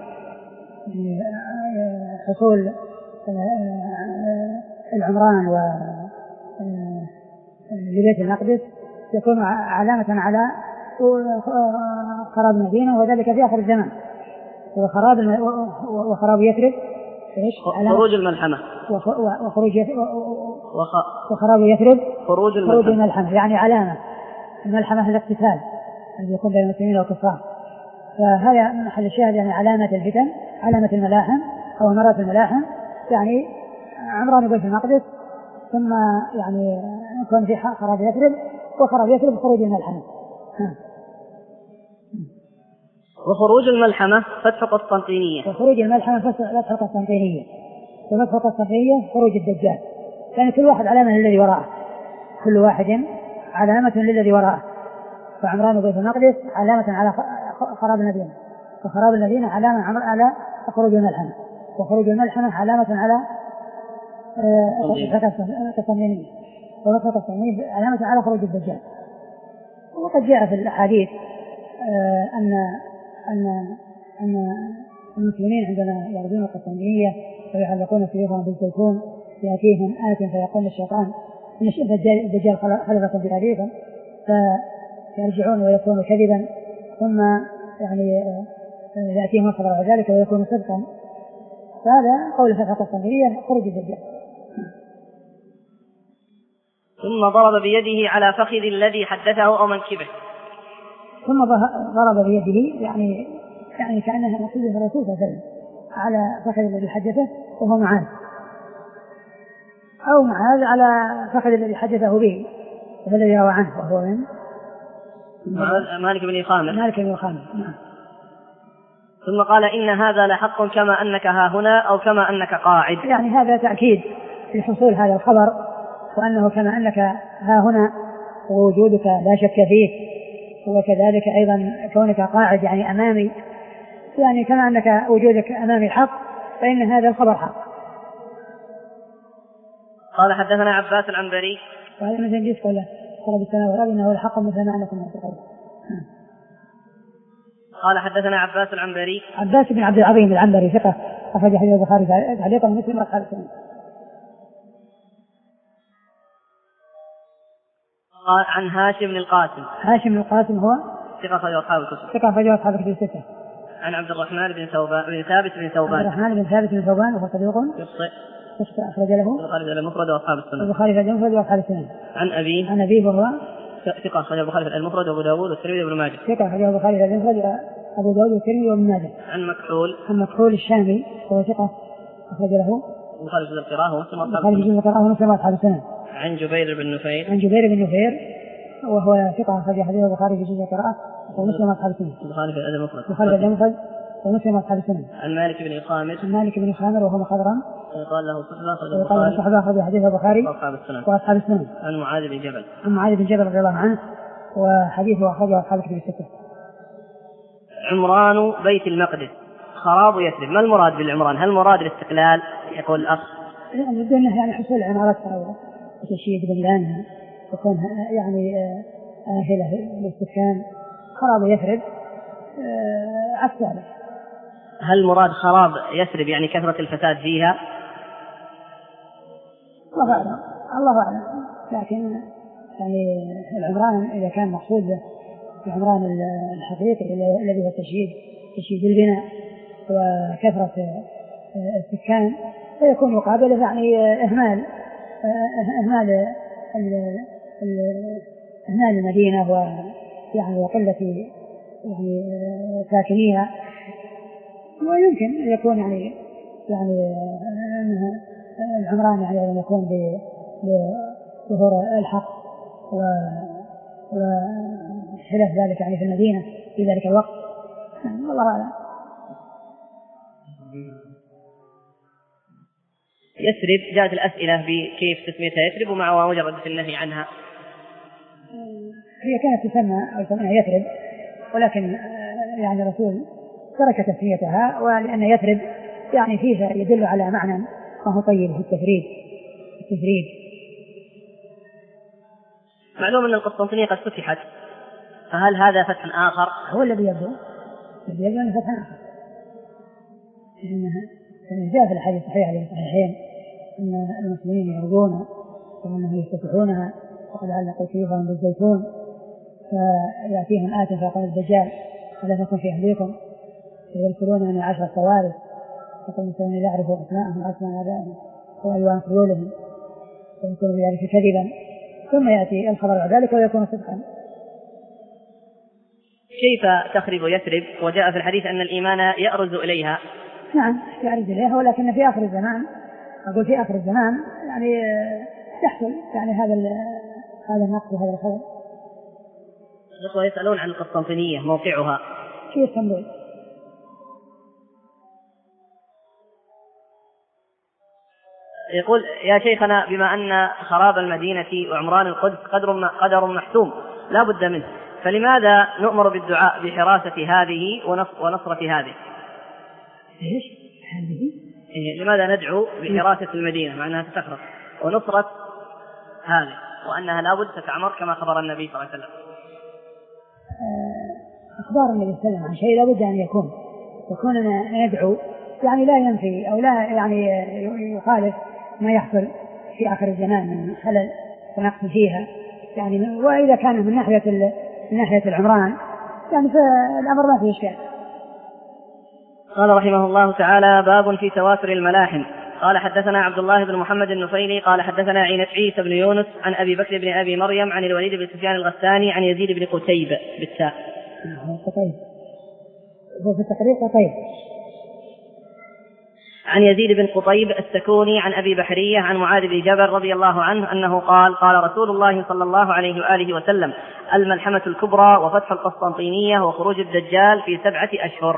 حصول العمران و لبيت المقدس يكون علامة على خراب المدينة وذلك في آخر الزمان. وخراب الم... وخراب يثرب ايش؟ خروج الملحمة وخروج يثرب وخ... وخراب يثرب خروج الملحمة. خروج الملحمة يعني علامة الملحمة الاقتتال الذي يكون بين المسلمين والكفار فهذا محل الشاهد يعني علامة الفتن، علامة الملاحم أو أمارات الملاحم، يعني عمران بيت المقدس، ثم يعني يكون في خراب يثرب، وخراب يثرب خروج من الحمى. وخروج الملحمة فتح قسطنطينية. وخروج الملحمة فتح القسطنطينية. وفتح القسطنطينية خروج الدجال، يعني كل واحد علامة للذي وراءه، كل واحد علامة للذي وراءه. فعمران بيت المقدس علامة على خراب المدينة، وخراب المدينة علامة على خروج الملحمة، وخروج الملحمة علامة على فتح القسطنطينية، وفتح القسطنطينية علامة على خروج الدجال. وقد جاء في الأحاديث أن أن أن المسلمين عندما يغزون القسطنطينية ويعلقون سيوفهم بالزيتون يأتيهم آت فيقول الشيطان إن الدجال خلفكم بأبيكم، فيرجعون ويكون كذبا، ثم يعني يأتيهم الخبر على ذلك ويكون صدقا. فهذا قول فتح القسطنطينية خروج الدجال. ثم ضرب بيده على فخذ الذي حدثه أو منكبه. ثم ضرب بيده يعني يعني كأنها مقصودة الرسول صلى الله عليه وسلم على فخذ الذي حدثه وهو معاذ، أو معاذ على فخذ الذي حدثه به والذي روى عنه وهو من مالك بن خامر. مالك بن خامر. نعم. ثم قال إن هذا لحق كما أنك ها هنا أو كما أنك قاعد، يعني هذا تأكيد لحصول هذا الخبر، وأنه كما أنك ها هنا ووجودك لا شك فيه، وكذلك أيضا كونك قاعد يعني أمامي، يعني كما أنك وجودك أمامي حق، فإن هذا الخبر حق. قال حدثنا عباس العنبري. وهذا مثل جيس قوله قال بالسماء والأرض إنه الحق مثل ما أنكم معتقدون. قال حدثنا عباس العنبري. عباس بن عبد العظيم العنبري ثقة أخرج حديث البخاري تعليقا ومسلم وأصحاب السنن. قال عن هاشم بن القاسم. هاشم بن القاسم هو ثقة أخرج أصحاب الكتب. ثقة أخرج أصحاب الكتب الستة. عن عبد الرحمن بن ثوبان بن ثابت بن ثوبان. عبد الرحمن بن ثابت بن ثوبان وهو صديق يخطئ. أخرج له البخاري في المفرد وأصحاب السنن. البخاري في المفرد وأصحاب السنن. عن أبيه. عن أبيه وهو ثقة أخرج البخاري في المفرد وأبو داود والترمذي وابن ماجه. ثقة أخرج البخاري في المفرد وأبو داود والترمذي وابن ماجه. عن مكحول. عن مكحول الشامي وهو ثقة أخرج له البخاري في القراءة ومسلم وأصحاب السنن. عن جبير بن نفير. عن جبير بن نفير وهو ثقة أخرج حديث البخاري في جزء القراءة ومسلم وأصحاب السنن. البخاري في الأدب المفرد. البخاري في الأدب المفرد ومسلم وأصحاب السنن. عن مالك بن خامر. عن مالك بن خامر وهو مخضرم. قال له صحبة أخرج البخاري. قال له صحبة أخرج حديث البخاري وأصحاب السنن. وأصحاب السنن. عن معاذ بن جبل. عن معاذ بن جبل رضي الله عنه وحديثه أخرجه أصحاب الكتب الستة. عمران بيت المقدس خراب يثرب، ما المراد بالعمران؟ هل المراد الاستقلال يقول الأخ؟ يعني بدون يعني حصول عمارتها وتشييد بنيانها وكونها يعني آهلة للاستسكان. خراب يثرب عكس ذلك. هل المراد خراب يثرب يعني كثرة الفساد فيها؟ الله أعلم الله أعلم لكن يعني العمران إذا كان مقصود العمران الحقيقي الذي هو تشييد تشييد البناء وكثرة السكان فيكون مقابله يعني إهمال إهمال إهمال المدينة ويعني وقلة يعني ساكنيها. ويمكن أن يكون يعني يعني العمران يعني أن يكون بظهور الحق وخلاف ذلك يعني في المدينة في ذلك الوقت. والله أعلم. يثرب جاءت الأسئلة بكيف تسميتها يثرب ومع مجرد في النهي عنها. هي كانت تسمى أو تسمى يثرب ولكن يعني الرسول ترك تسميتها ولأن يثرب يعني فيها يدل على معنى ما هو طيب في التفريد التفريد. معلوم أن القسطنطينية قد فتحت، فهل هذا فتح آخر؟ هو الذي يبدو الذي يبدو أنه فتح آخر. جاء في الحديث الصحيح عليه الصحيحين أن المسلمين يرجون وأنهم يفتتحونها وقد علقوا سيوفهم بالزيتون فيأتيهم آت فيقول الدجال ألا تكن في أهليكم فيرسلون من عشر صوارف يقول المسلمين لا يعرفوا أسماءهم وأسماء آبائهم وألوان خيولهم ويكون بذلك كذبا ثم يأتي الخبر بعد ذلك ويكون صدقا. كيف تخرب يثرب وجاء في الحديث أن الإيمان يأرز إليها؟ نعم يأرز إليها، ولكن في آخر الزمان، أقول في آخر الزمان يعني يحصل يعني هذا هذا النقص وهذا الخلل. الأخوة يسألون عن القسطنطينية موقعها في اسطنبول. يقول يا شيخنا بما أن خراب المدينة وعمران القدس قدر قدر محتوم لا بد منه، فلماذا نؤمر بالدعاء بحراسة هذه ونصرة هذه؟ إيش هذه؟ إيه لماذا ندعو بحراسة المدينة مع أنها تخرب ونصرة هذه وأنها لا بد تتعمر كما خبر النبي صلى الله عليه وسلم؟ أخبار النبي صلى الله عليه وسلم عن شيء لا بد أن يكون، وكوننا ندعو يعني لا ينفي أو لا يعني يخالف ما يحصل في آخر الزمان من خلل ونقص فيها يعني. وإذا كان من ناحية من ناحية العمران يعني فالأمر ما فيه إشكال. قال رحمه الله تعالى: باب في تواتر الملاحم. قال حدثنا عبد الله بن محمد النفيلي قال حدثنا عيسى بن يونس عن أبي بكر بن أبي مريم عن الوليد بن سفيان الغساني عن يزيد بن قتيب بالتاء. قتيب هو في التقريب قتيب. عن يزيد بن قطيب السكوني عن أبي بحرية عن معاذ بن جبل رضي الله عنه أنه قال: قال رسول الله صلى الله عليه وآله وسلم: الملحمة الكبرى وفتح القسطنطينية وخروج الدجال في سبعة أشهر.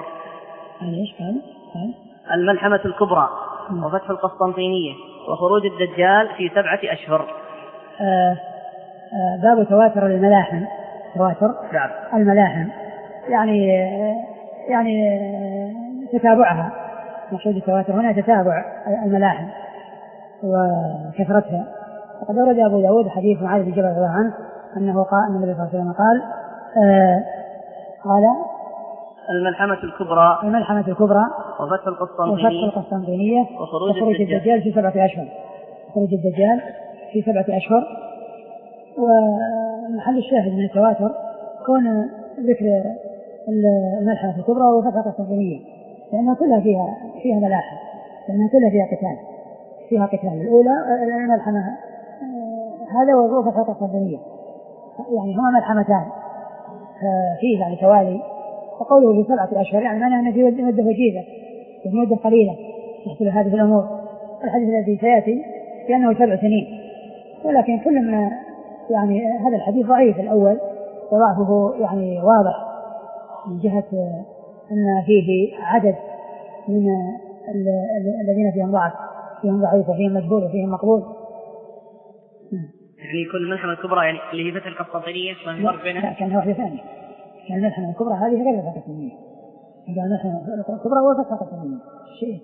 الملحمة الكبرى وفتح القسطنطينية وخروج الدجال في سبعة أشهر. آه آه باب تواتر الملاحم. تواتر نعم. الملاحم يعني يعني تتابعها، مقصود التواتر هنا تتابع الملاحم وكثرتها. وقد ورد أبو داود حديث معاذ بن جبل رضي الله عنه أنه قال أن النبي صلى الله عليه وسلم قال آه قال الملحمة الكبرى الملحمة الكبرى وفتح القسطنطينية, وفتح القسطنطينية وخروج, وخروج الدجال. الدجال في سبعة أشهر. خروج الدجال في سبعة أشهر. ومحل الشاهد من التواتر كون ذكر الملحمة الكبرى وفتح القسطنطينية، لأنها كلها فيها فيها ملاحم، لأنها كلها فيها قتال فيها قتال. الأولى الملحمة هذا وفتح القسطنطينية، يعني هما ملحمتان فيه يعني توالي. وقوله في سبعة أشهر يعني معناه أنه في مدة وجيزة وفي مدة قليلة تحصل هذه الأمور. الحديث الذي سيأتي لأنه سبع سنين، ولكن كل ما يعني هذا الحديث ضعيف الأول وضعفه يعني واضح من جهة أن فيه عدد من الذين فيهم ضعف، فيهم ضعيف وفيهم مجبول وفيهم مقبول. يعني كل ملحمة الكبرى يعني اللي هي فتح القسطنطينية ما فرق بينها؟ لا كانها واحدة ثانية. كان الملحمة الكبرى هذه غير فتح القسطنطينية. كان الملحمة الكبرى وفتح القسطنطينية شيء.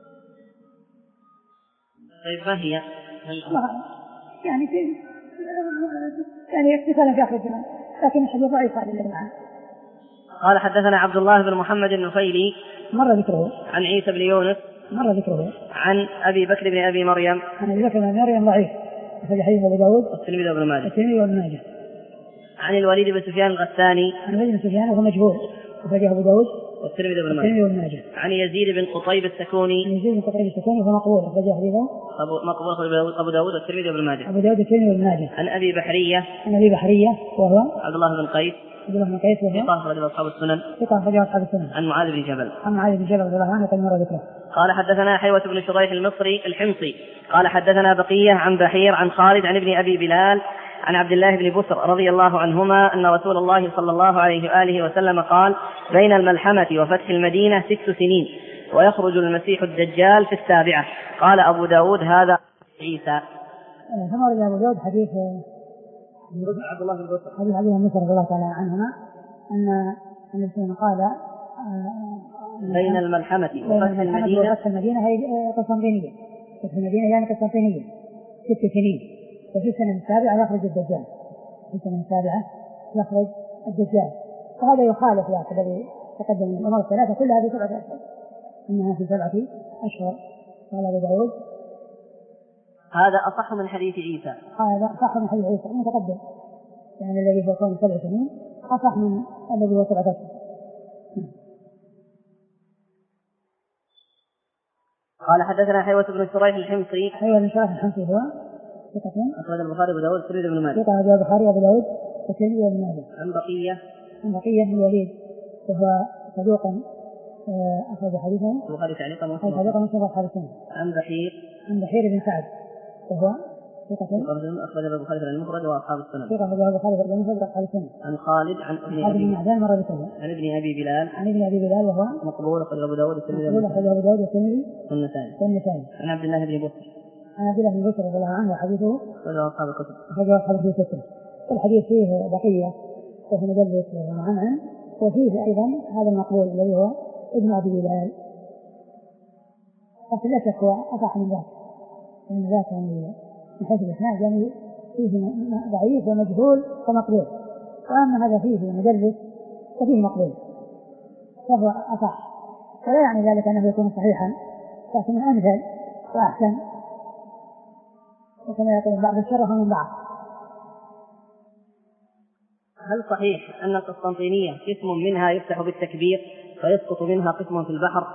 طيب ما هي؟ يعني في يعني يكتفى في آخر الزمان، لكن الحديث ضعيف هذا اللي معه. قال حدثنا عبد الله بن محمد النفيلي مر ذكره. عن عيسى بن يونس مر ذكره. عن أبي بكر بن أبي مريم. عن أبي بكر بن أبي مريم ضعيف في حديث أبو داود والترمذي وابن ماجه. الترمذي وابن ماجه. عن الوليد بن سفيان الغساني. عن الوليد بن سفيان وهو مجهول وفجاه أبو داود والترمذي وابن ماجه. عن يزيد بن قطيب السكوني. عن يزيد بن قطيب السكوني وهو مقبول وفجاه حديثه مقبول أبو داود والترمذي وابن ماجه. أبو داود والترمذي وابن ماجه. عن أبي بحرية. عن أبي بحرية وهو عبد الله بن قيس. عبد الله بن قيس وهو ثقة رجل أصحاب السنن. ثقة رجل أصحاب السنن. عن معاذ بن جبل. عن معاذ بن جبل رضي الله عنه قد مر ذكره. قال حدثنا حيوة بن شريح المصري الحمصي قال حدثنا بقية عن بحير عن خالد عن ابن أبي بلال عن عبد الله بن بسر رضي الله عنهما أن رسول الله صلى الله عليه وآله وسلم قال: بين الملحمة وفتح المدينة ست سنين ويخرج المسيح الدجال في السابعة. قال أبو داود: هذا عيسى. ثم رد أبو داود حديث عبد الله بن بسر حديث عبد الله بن بسر رضي الله تعالى عنهما أن النبي قال: بين الملحمة وفتح المدينة وفتح المدينة هي قسطنطينية. فتح المدينة يعني قسطنطينية ست سنين، وفي السنة السابعة يخرج الدجال. في السنة السابعة يخرج الدجال. وهذا يخالف ذاك الذي تقدم من الأمور الثلاثة كلها في سبعة أشهر، إنها في سبعة أشهر. قال أبو داود: هذا أصح من حديث عيسى. هذا أصح من حديث عيسى المتقدم، يعني الذي هو كون سبع سنين أصح من الذي هو سبعة أشهر. قال حدثنا حيوة بن شريح الحمصي. حيوة بن شريح الحمصي هو ثقة أخرج البخاري وأبو داود والترمذي وابن ماجه. ثقة أخرج البخاري وأبو داود والترمذي وابن ماجه. عن بقية عن بقية بن الوليد وهو صدوق أخرج حديثه البخاري تعليقا ومسلم أصحاب السنن. عن بحير عن بحير بن سعد وهو ثقة أخرج البخاري في المفرد وأصحاب السنن. ثقة أخرج البخاري في المفرد وأصحاب السنن. عن خالد عن ابن أبي بن مرة بكذا. عن ابن أبي بلال عن ابن أبي بلال وهو مقبول أخرج أبو داود والترمذي أبو داود والترمذي والنسائي. والنسائي. عن عبد الله بن بكر عن عبد الله بن بكر رضي الله عنه وحديثه أخرج أصحاب الكتب. أخرج أصحاب الكتب. الحديث فيه بقية وهو مدلس ومعنعن، وفيه أيضا هذا المقبول الذي هو ابن أبي بلال، لكن لا شك هو أصح من ذاك، من ذاك يعني من حيث الإسناد يعني فيه ضعيف ومجهول ومقبول، وأما هذا فيه مدلس وفيه مقبول فهو أصح، ولا يعني ذلك أنه يكون صحيحا، لكن أمثل وأحسن، وكما يقول بعض الشرف من بعض. هل صحيح أن القسطنطينية قسم منها يفتح بالتكبير فيسقط منها قسم في البحر؟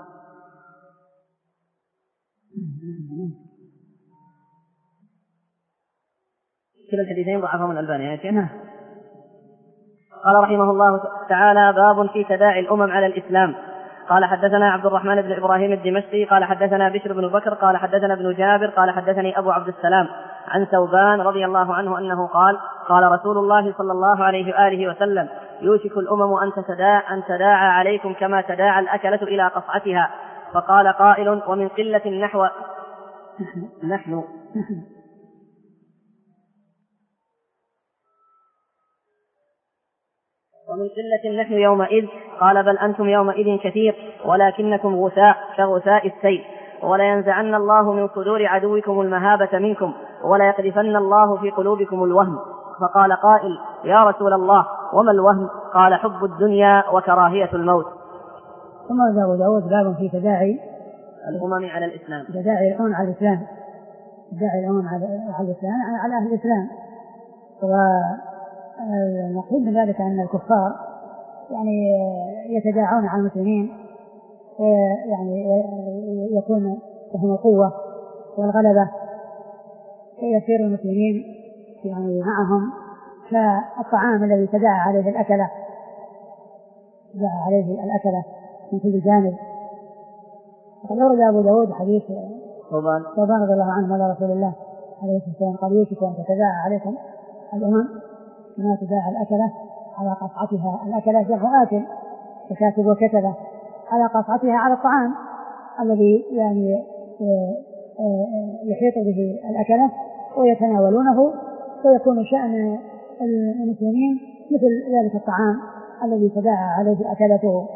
كلا الحديثين ضعفهم الألباني يا شيخ. قال رحمه الله تعالى: باب في تداعي الأمم على الإسلام. قال حدثنا عبد الرحمن بن إبراهيم الدمشقي قال حدثنا بشر بن بكر قال حدثنا ابن جابر قال حدثني أبو عبد السلام عن ثوبان رضي الله عنه أنه قال: قال رسول الله صلى الله عليه وآله وسلم: يوشك الأمم أن تداعى, أن تداعى عليكم كما تداعى الأكلة إلى قصعتها. فقال قائل: ومن قلة نحو نحن ومن قلة نحن يومئذ. قال: بل أنتم يومئذ كثير ولكنكم غثاء كغثاء السيل، ولينزعن الله من صدور عدوكم المهابة منكم، وليقذفن الله في قلوبكم الوهن. فقال قائل: يا رسول الله وما الوهن؟ قال: حب الدنيا وكراهية الموت. ثم أبو داود باب في تداعي الأمم على الإسلام، تداعي الأمم على الإسلام، تداعي الأمم على الإسلام على أهل الإسلام. والمقصود من ذلك أن الكفار يعني يتداعون على المسلمين، يعني يكون لهم القوة والغلبة، فيصير المسلمين يعني معهم كالطعام الذي تداعى عليه الأكلة تداعى عليه الأكلة من كل جانب. وقد أورد أبو داود حديث ثوبان رضي الله عنه مولى رسول الله عليه الصلاة والسلام قال: يوشك أن تتداعى عليكم الأمم كما تداعى الأكلة على قصعتها. الأكلة جمع آكل ككاتب وكتبة، على قصعتها على الطعام الذي يعني يحيط به الأكلة ويتناولونه، فيكون شأن المسلمين مثل ذلك الطعام الذي تداعى عليه أكلته.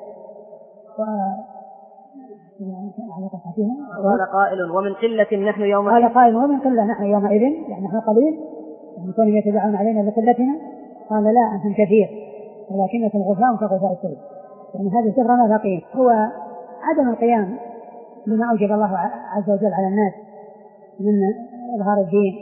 قال قائل: ومن قلة نحن يومئذ. قال قائل: ومن قلة نحن يومئذ، يعني نحن قليل، يعني كونهم يتداعون علينا بقلتنا. قال: لا، أنتم كثير ولكنكم غثاء كغثاء السيل. يعني هذه صفر ما بقين، هو عدم القيام بما أوجب الله عز وجل على الناس من إظهار الدين،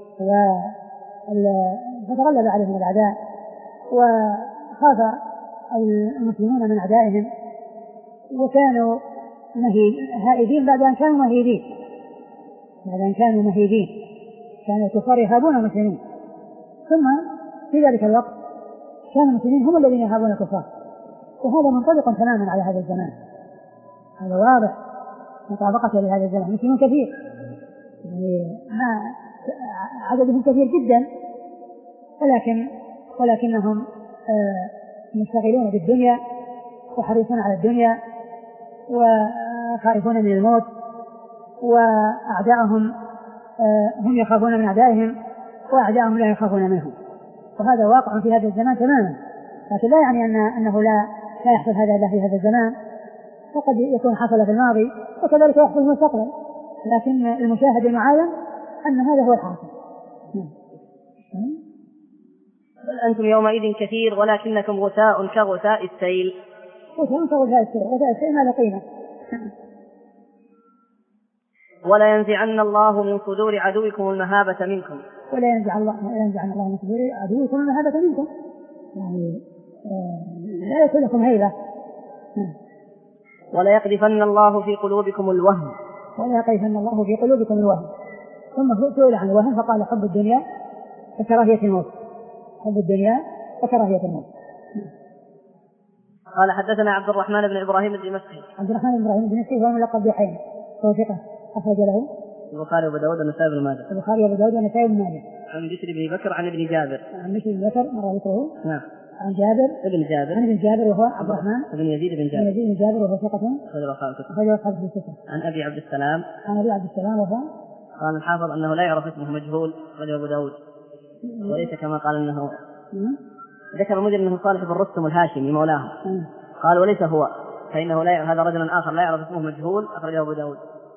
فتغلب عليهم الأعداء وخاف المسلمون من أعدائهم، وكانوا هائبين بعد أن كانوا مهيبين بعد أن كانوا مهيبين كانوا الكفار يهابون المسلمين، ثم في ذلك الوقت كان المسلمين هم الذين يهابون الكفار. وهذا منطبق تماما على هذا الزمان، هذا واضح مطابقة لهذا الزمان. المسلمين كثير، يعني ما عددهم كثير جدا، ولكن ولكنهم مشتغلون بالدنيا وحريصون على الدنيا وخائفون من الموت، وأعداءهم هم يخافون من أعدائهم وأعداءهم لا يخافون منهم. وهذا واقع في هذا الزمان تماما، لكن لا يعني أن أنه لا لا يحصل هذا إلا في هذا الزمان، فقد يكون حصل في الماضي وكذلك يحصل في المستقبل، لكن المشاهد المعاين أن هذا هو الحاصل. بل أنتم يومئذ كثير ولكنكم غثاء كغثاء السيل. غثاء كغثاء السيل، غثاء السيل ما لقينا. ولا ينزعن الله من صدور عدوكم المهابة منكم. ولا ينزع الله ينزعن الله من صدور عدوكم المهابة منكم، يعني لا يكون لكم هيبة. ولا يقذفن الله في قلوبكم الوهن. ولا يقذفن الله في قلوبكم الوهن. ثم سئل عن الوهن فقال: حب الدنيا وكراهية الموت. حب الدنيا وكراهية الموت. قال حدثنا عبد الرحمن بن إبراهيم الدمشقي. عبد الرحمن بن إبراهيم الدمشقي هو ملقب بحين، هو ثقة أخرج له البخاري وأبو داود والنسائي بن ماجه. البخاري وأبو داود والنسائي بن ماجه. عن بشر بن بكر عن ابن جابر. عن بشر بن بكر مر ذكره. نعم. عن جابر ابن جابر. عن ابن جابر وهو عبد الرحمن بن يزيد بن جابر. بن يزيد بن جابر وهو ثقة أخرج أصحابه في الستة. عن أبي عبد السلام. عن أبي عبد السلام وهو قال الحافظ أنه لا يعرف اسمه مجهول أخرج أبو داود وليس كما قال أنه ذكر المدير أنه صالح بن رستم الهاشمي مولاه. قال وليس هو، فإنه لا هذا رجل آخر لا يعرف اسمه مجهول أخرجه أبو داود.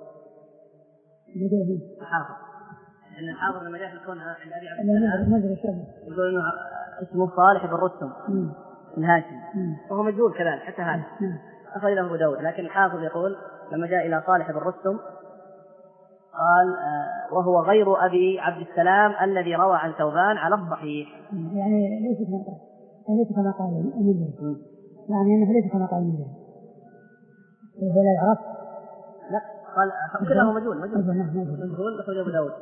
الحافظ أن الحافظ لما جاء في الكون عند أبي عبد السلام يقول أنه اسمه صالح بن رستم الهاشمي وهو مجهول كذلك حتى هذا أخرجه أبو داود. لكن الحافظ يقول لما جاء إلى صالح بن رستم قال آه وهو غير أبي عبد السلام الذي روى عن ثوبان على الصحيح. يعني ليس كما قال ليس كما قال المنذري، يعني أنه ليس كما قال المنذري وهو لا يعرف. لا قال كله مجهول مجهول مجهول أخرجه أبو داود.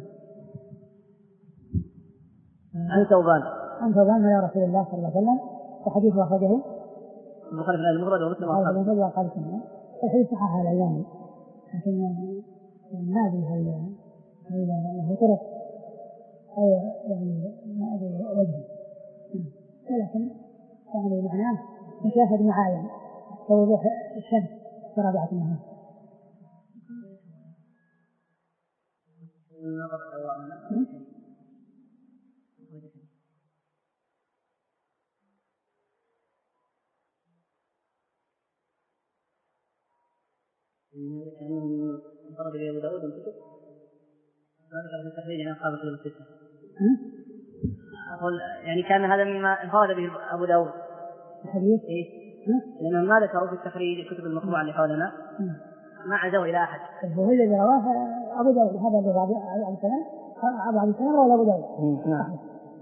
عن ثوبان عن ثوبان مولى رسول الله صلى الله عليه وسلم وحديثه أخرجه البخاري في المفرد ومسلم وأصحابه. الحديث صححه الألباني لكن ما أدري هل له طرق أو يعني ما أدري وجهه، ولكن يعني معناه مشاهد معاين كوضوح الشمس في رابعة النهار. كأنه انفرد به أبو داود والكتب ذلك في التخريج عن أصحاب الكتب الستة. أقول يعني كان هذا مما انفرد به أبو داود الحديث إيه؟ لأنهم ما ذكروا في التخريج الكتب المطبوعة اللي حولنا ما عزوا إلى أحد. هو الذي رواه أبو داود هذا اللي أبو عبد السلام أبو عبد السلام ولا أبو داود. نعم.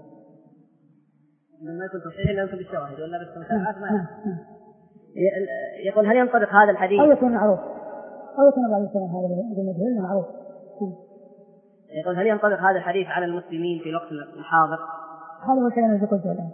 لما يكون تصحيح إلا يمكن بالشواهد ولا بالسماعات ما. يقول هل ينطبق هذا الحديث؟ أو يكون معروف أو يكون أبو عبد السلام هذا المجهول معروف. يقول هل ينطبق هذا الحديث على المسلمين في الوقت الحاضر؟ هذا هو الكلام الذي قلته الآن.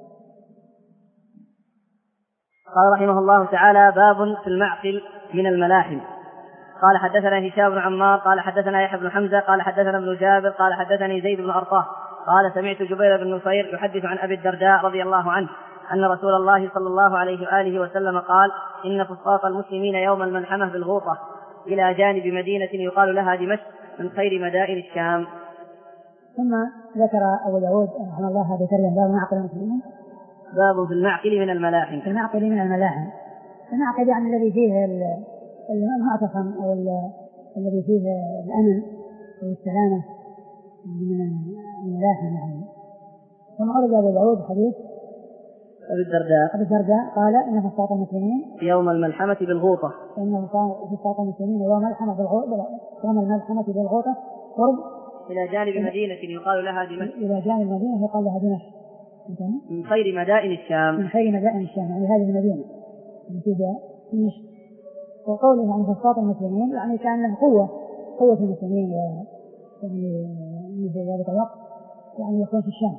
قال رحمه الله تعالى باب في المعقل من الملاحم. قال حدثنا هشام بن عمار قال حدثنا يحيى بن حمزة قال حدثنا ابن جابر قال حدثني زيد بن أرطاه قال سمعت جبير بن نفير يحدث عن أبي الدرداء رضي الله عنه أن رسول الله صلى الله عليه وآله وسلم قال إن فسطاط المسلمين يوم الملحمة بالغوطة إلى جانب مدينة يقال لها دمشق من خير مدائن الشام. ثم ذكر أبو داود رحمه الله هذا ترجم باب معقل المسلمين. باب في المعقل من الملاحم. في المعقل من الملاحم. المعقل يعني الذي فيه المعتصم أو الذي فيه الأمن والسلامة من الملاحم يعني. ثم أورد أبو داود حديث أبي الدرداء أبي الدرداء قال إن فسطاط المسلمين يوم الملحمة بالغوطة إن فسطاط المسلمين يوم الملحمة بالغوطة يوم الملحمة بالغوطة قرب إلى جانب مدينة يقال لها دمشق إلى جانب مدينة يقال لها دمشق من خير مدائن الشام من خير مدائن الشام يعني هذه المدينة التي فيها دمشق. وقوله عن فسطاط المسلمين يعني كان له قوة قوة المسلمين يعني في ذلك الوقت يعني يكون في الشام.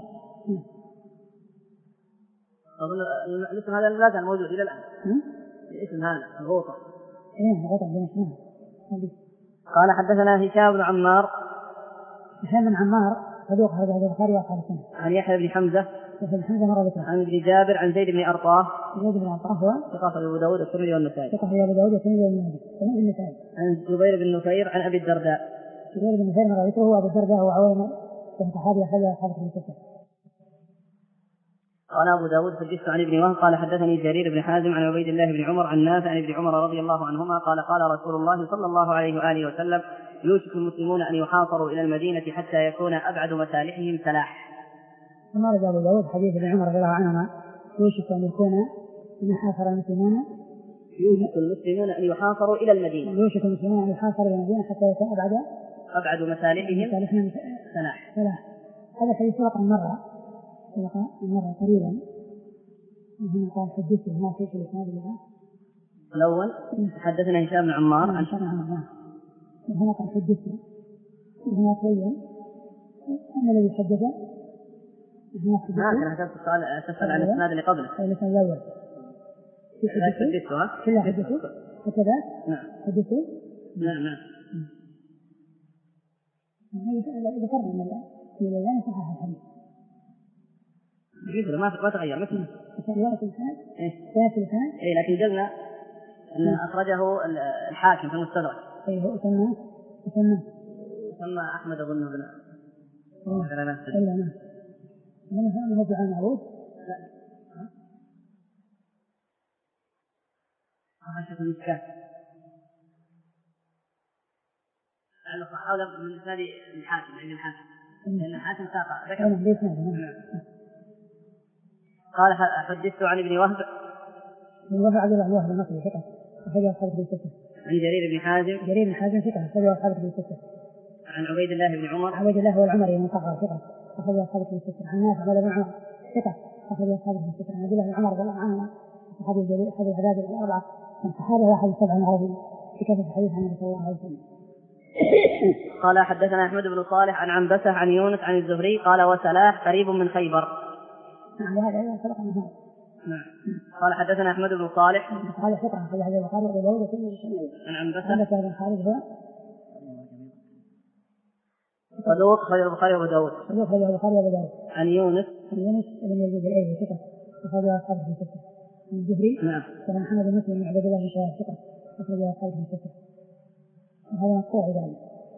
أظن الاسم هذا لا زال موجود إلى الآن. الاسم هذا الغوطة. إيه الغوطة دمشق. قال حدثنا هشام بن عمار هشام بن عمار صدوق هذا البخاري وأصحاب السنة. عن يحيى بن حمزة يحيى بن حمزة مرة ذكره. عن ابن جابر عن زيد بن أرطاه زيد بن أرطاه هو ثقة أبو داود والترمذي والنسائي. ثقة أبو داود والترمذي والنسائي. عن جبير بن نفير عن أبي الدرداء. جبير بن نفير مرة ذكره هو أبو الدرداء هو عويمة وصحابي أخرج أصحاب الستة. قال أبو داود حدثت عن ابن وهب قال حدثني جرير بن حازم عن عبيد الله بن عمر عن نافع عن ابن عمر رضي الله عنهما قال قال رسول الله صلى الله عليه وآله وسلم يوشك المسلمون أن يحاصروا إلى المدينة حتى يكون أبعد مصالحهم سلاح. ثم رد أبو داود حديث ابن عمر رضي الله عنهما يوشك أن يكون أن يحاصر المسلمون يوشك المسلمون أن يحاصروا إلى المدينة يوشك المسلمون أن يحاصروا إلى المدينة حتى يكون أبعد أبعد مصالحهم سلاح. سلاح. هذا الحديث وقع مرة وقع مرة قريبا وهنا قال حدثت هنا في الإسناد الأول حدثنا هشام بن عمار عن هشام بن عمار وهنا قال حدثت وهنا تبين أن الذي حدث ما كان هذا السؤال تسأل عن الإسناد اللي قبله. الإسناد الأول. لا حدثتها. كلها حدثوا. هكذا. نعم. حدثوا. نعم نعم. ذكرنا أن الإمام صحح الحديث. جزء ما ما تغير مثل. رواية الإسناد. إيه. رواية الإسناد. إيه لكن قلنا أن أخرجه الحاكم في المستدرك. إيه هو سماه. سماه. سمى أحمد أظنه بن. إلا نعم. من هذا هو بعين معروف. لا. عائشة المسكات. على حول من إسناد الحاكم عند الحاكم. لأن الحاكم ساق ذكر. قال حدثت عن ابن وهب. ابن وهب عبد الله بن وهب المصري ثقة أخرجه أصحاب الكتب الستة. عن جرير بن حازم. جرير بن حازم ثقة أخرجه أصحاب الكتب الستة. عن عبيد الله بن عمر. عبيد الله هو العمري من صغر ثقة أخرجه أصحاب الكتب الستة. عن نافع مولى بن عمر ثقة أخرجه أصحاب الكتب الستة. عن عبد الله بن عمر رضي الله عنهما أصحاب الجليل أحد العباد الأربعة من صحابة واحد السبع العربي في كتب الحديث عن النبي صلى الله عليه وسلم. قال حدثنا أحمد بن صالح عن عنبسة عن يونس عن الزهري قال وسلاح قريب من خيبر. نعم هذا أيضا سبق عنه. نعم. قال حدثنا أحمد بن صالح. قال ثقة في هذا البخاري وأبو داود وترمذي عن عنبسة. عنبسة بن خالد هو صدوق خرج البخاري وأبو داود. صدوق خرج البخاري وأبو داود. عن يونس. عن يونس بن يزيد الأيلي ثقة أخرج أصحابه في ستة. عن الزهري. نعم. وعن محمد بن مسلم بن عبد الله بن شهاب ثقة أخرج أصحابه في ستة. وهذا مقطوع ذلك.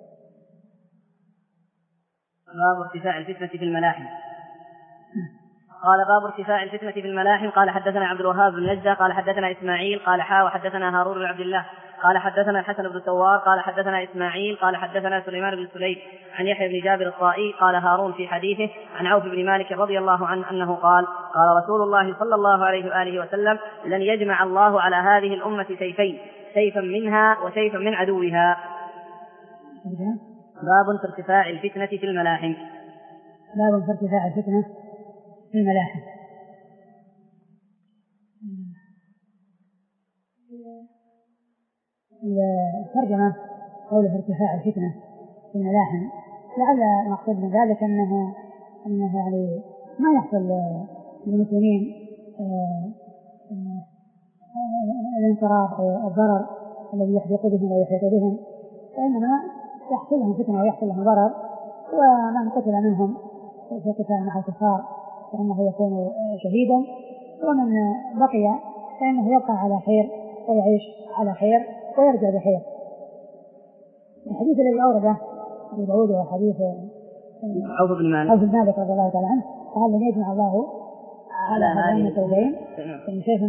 باب ارتفاع الفتنة في الملاحم. قال باب ارتفاع الفتنة في الملاحم. قال حدثنا عبد الوهاب بن نجدة قال حدثنا إسماعيل قال حا وحدثنا هارون بن عبد الله قال حدثنا الحسن بن سوار قال حدثنا إسماعيل قال حدثنا سليمان بن سليم عن يحيى بن جابر الطائي قال هارون في حديثه عن عوف بن مالك رضي الله عنه أنه قال قال رسول الله صلى الله عليه وآله وسلم لن يجمع الله على هذه الأمة سيفين سيفا منها وسيفا من عدوها. باب في ارتفاع الفتنة في الملاحم. باب في ارتفاع الفتنة في الملاحم. الترجمة قوله ارتفاع الفتنة في الملاحم لعل مقصود من ذلك أنها أنها يعني ما يحصل للمسلمين الانقراض أو الضرر الذي يحدق بهم ويحيط بهم، وإنما يحصل لهم فتنة ويحصل لهم ضرر، ومن قتل منهم في قتال مع الكفار فإنه يكون شهيدا، ومن بقي فإنه يبقى على خير ويعيش على خير ويرجع بخير. الحديث الذي أورده أبو داود هو حديث عوف بن مالك عوف بن مالك رضي الله تعالى عنه قال لن يجمع الله على هذين الثوبين سيفا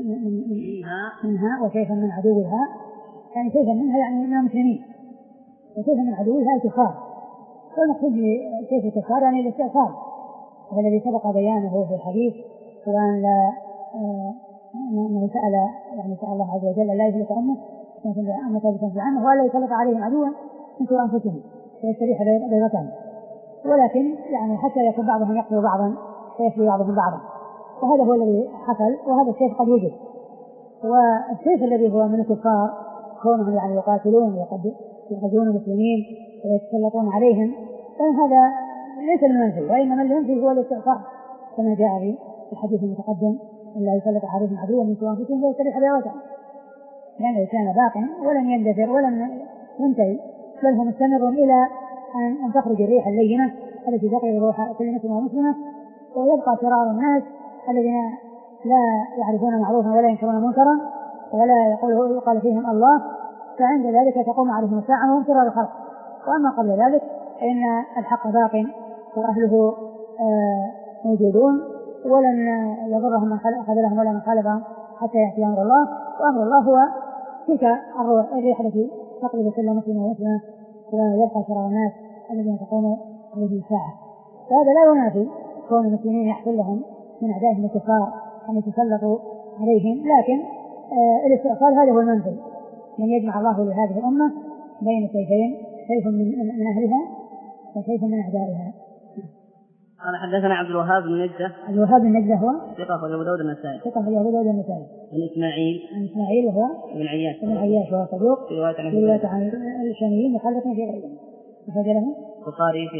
منها وسيفا من عدوها، يعني سيفا منها يعني من المسلمين وسيفا من عدوها الكفار، والمقصود بسيف الكفار يعني الاستئصال والذي سبق بيانه في الحديث، وأن لا أنه سأل يعني سأل الله عز وجل لا يهلك أمه أمة بتنفع عنه ولا يسلط عليهم عدوا من سوء أنفسهم فيستريح بيضتهم، ولكن يعني حتى يكون بعضهم يقتل بعضا فيسلي بعضهم بعضا، وهذا هو الذي حصل، وهذا السيف قد وجد. والسيف الذي هو من الكفار كونهم يعني يقاتلون وقد يغزون المسلمين ويتسلطون عليهم، فهذا ليس المنفي، وإنما المنفي هو الاستئصال كما جاء في الحديث المتقدم أن لا يسلط عليهم عدوا من سوء أنفسهم فيستريح بيضتهم، لأنه كان باق ولن يندثر ولن ينتهي، بل هو مستمر إلى أن تخرج الريح اللينة التي تقرب روح كل مسلم ومسلمة، ويبقى شرار الناس الذين لا يعرفون معروفا ولا ينكرون منكرا ولا يقول يقال فيهم الله، فعند ذلك تقوم عليهم الساعة وهم شرار الخلق. وأما قبل ذلك فإن الحق باق وأهله موجودون ولن يضرهم من خذلهم ولا من خالفهم حتى يأتي أمر الله، وأمر الله هو تلك الريح التي تقلب كل مسلم ومسلمة ويبقى شرار الناس الذين تقوم عليه الساعة. فهذا لا ينافي كون المسلمين يحصل لهم من أعدائهم الكفار أن يتسلطوا عليهم، لكن آه الاستئصال هذا هو المنفي، من يجمع الله لهذه الأمة بين سيفين، سيف من أهلها وسيف من أعدائها. قال حدثنا عبد الوهاب بن نجدة. عبد الوهاب بن نجدة هو ثقة في أبو داود النسائي. ثقة في أبو داود النسائي. عن إسماعيل. عن إسماعيل وهو ابن عياش. ابن عياش وهو صدوق. في رواية عن الشاميين مخلط في غيرهم. وفاجأ له البخاري في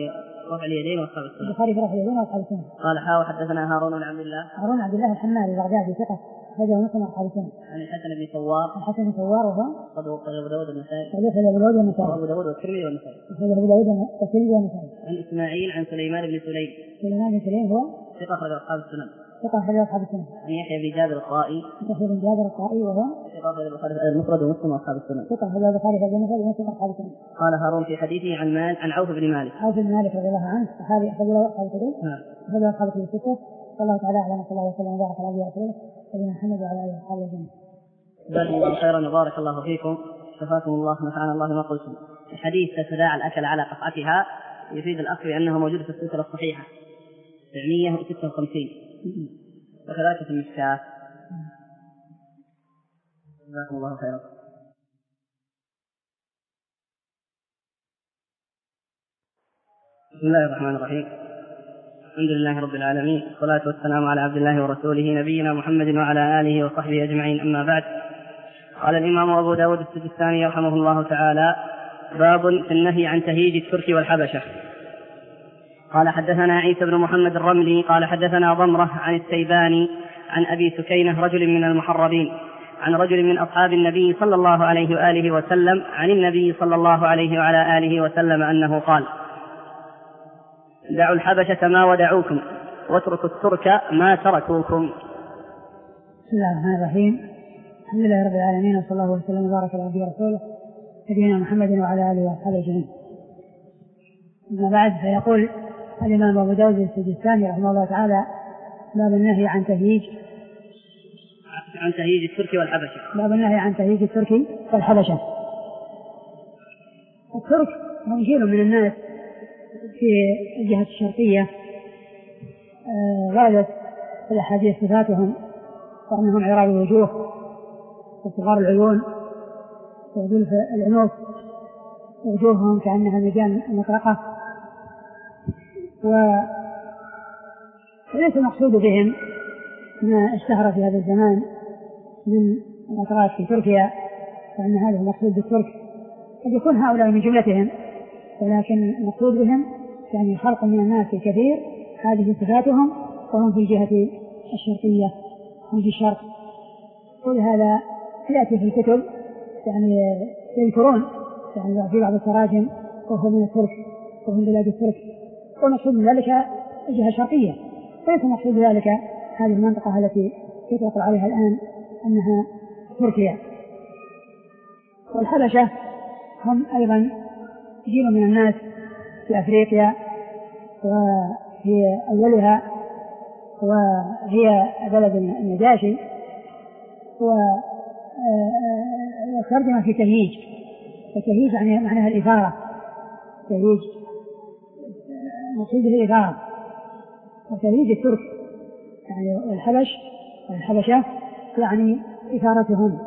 رفع اليدين واصحاب السنن. البخاري في رفع اليدين واصحاب السنن. قال حا وحدثنا هارون بن عبد الله. هارون عبد الله الحمالي البغدادي ثقة أخرجه مسلم واصحاب السنن. عن الحسن بن ثوار. الحسن بن ثوار وهو صدوق أبو داود النسائي. صدوق أبو داود النسائي. وأبو داود والترمذي والنسائي. أبو داود والترمذي والنسائي. عن إسماعيل عن سليمان بن سليم. سليمان بن سليم هو ثقة أخرج أصحاب السنن. ثقة أخرج أصحاب السنن. عن يحيى بن جابر الطائي. يحيى بن جابر الطائي وهو ثقة أخرج البخاري المفرد ومسلم وأصحاب السنن. ثقة أخرج البخاري المفرد ومسلم وأصحاب السنن. قال هارون في حديثه عن مال عن عوف بن مالك. عوف بن مالك رضي الله عنه صحابي أخرج له أصحاب الكتب. نعم. أخرج له أصحاب الكتب الستة. الله تعالى أعلم صلى الله عليه وسلم وبارك على نبينا ورسوله سيدنا محمد وعلى آله وصحبه أجمعين. جزاكم الله خيرا وبارك الله فيكم. شفاكم الله نفعنا الله ما قلتم. الحديث تتداعى الأكل على قطعتها يفيد الأخ بأنه موجود في السلسلة الصحيحة تسعمائة وستة وخمسين وكذلك في المشكاة. جزاكم الله خيرا. بسم الله الرحمن الرحيم. الحمد لله رب العالمين والصلاة والسلام على عبد الله ورسوله نبينا محمد وعلى آله وصحبه أجمعين. أما بعد، قال الإمام أبو داود السجستاني رحمه الله تعالى: باب في النهي عن تهيج الترك والحبشة. قال حدثنا عيسى بن محمد الرملي قال حدثنا ضمرة عن السيباني عن أبي سكينة رجل من المحربين عن رجل من أصحاب النبي صلى الله عليه وآله وسلم عن النبي صلى الله عليه وعلى آله وسلم أنه قال: دعوا الحبشة ما ودعوكم واتركوا الترك ما تركوكم. بسم الله الرحمن الرحيم. الحمد لله رب العالمين وصلى الله وسلم وبارك على عبده ورسوله نبينا محمد وعلى آله وصحبه أجمعين. أما بعد، فيقول الإمام أبو داود السجستاني رحمه الله تعالى: باب النهي عن تهييج عن تهييج الترك والحبشة. باب النهي عن تهييج الترك والحبشة. الترك هم جيل من الناس في الجهة الشرقية غالت في الأحاديث صفاتهم وأنهم عراء الوجوه وصغار العيون وذلف العنوف ووجوههم كأنها مجان مطرقة، وليس المقصود بهم ما اشتهر في هذا الزمان من الأتراك في تركيا وأن هذا المقصود بالترك. قد يكون هؤلاء من جملتهم، ولكن المقصود بهم يعني خلق من الناس الكثير هذه صفاتهم وهم في الجهة الشرقية هم في الشرق. ولهذا يأتي في الكتب يعني يذكرون يعني في بعض التراجم وهو من الترك وهو من بلاد الترك، والمقصود من ذلك الجهة الشرقية، وليس المقصود ذلك هذه المنطقة التي يطلق عليها الآن أنها تركيا. والحبشة هم أيضا جيل من الناس في أفريقيا وفي أولها وهي بلد النجاشي، وترجمة في تهييج. التهييج يعني معناها الإثارة، تهييج مقصود الإثارة. وتهييج الترك يعني الحبش والحبشة يعني إثارتهم.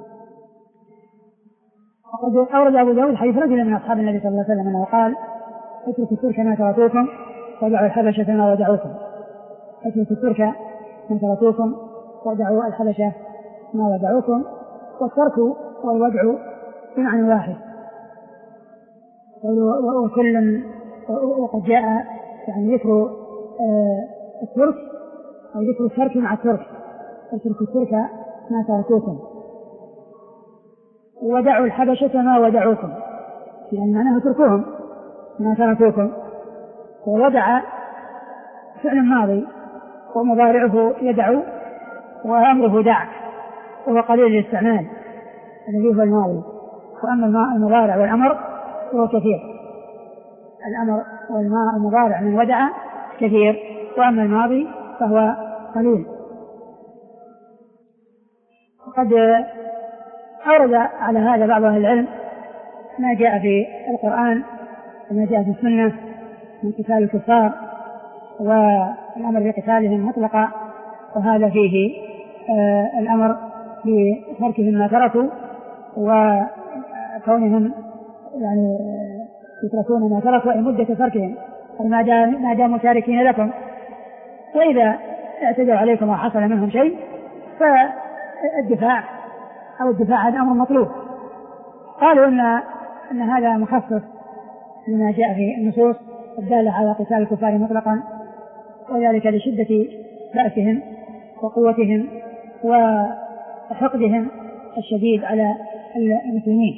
وقد أورد أبو داود حديث رجل من أصحاب النبي صلى الله عليه وسلم أنه قال: اتركوا الترك ما تركوكم ودعوا الحبشة ما ودعوكم. اتركوا الترك ما تركوكم ودعوا الحبشة ما ودعوكم. والترك والودع بمعنى واحد، وكل وقد جاء يعني ذكر الترك أو ذكر الترك مع الترك. اتركوا الترك ما تركوكم ودعوا الحبشة ما ودعوكم، يعني معناه اتركوهم ما تركوكم. وودع فعل ماضي ومضارعه يدعو وأمره دع، وهو قليل الاستعمال الذي هو الماضي. وأما المضارع والأمر هو كثير. الأمر والمضارع من ودع كثير، وأما الماضي فهو قليل. وقد أورد على هذا بعض أهل العلم ما جاء في القرآن وما جاء في السنة من قتال الكفار والأمر بقتالهم مطلقا، وهذا فيه آه الأمر بتركهم ما تركوا وكونهم يعني يتركون ما تركوا أي مدة تركهم ما داموا تاركين لكم، وإذا اعتدوا عليكم وحصل منهم شيء فالدفاع أو الدفاع عن أمر مطلوب. قالوا إن, إن هذا مخصص لما جاء في النصوص الدالة على قتال الكفار مطلقا، وذلك لشدة بأسهم وقوتهم وحقدهم الشديد على المسلمين.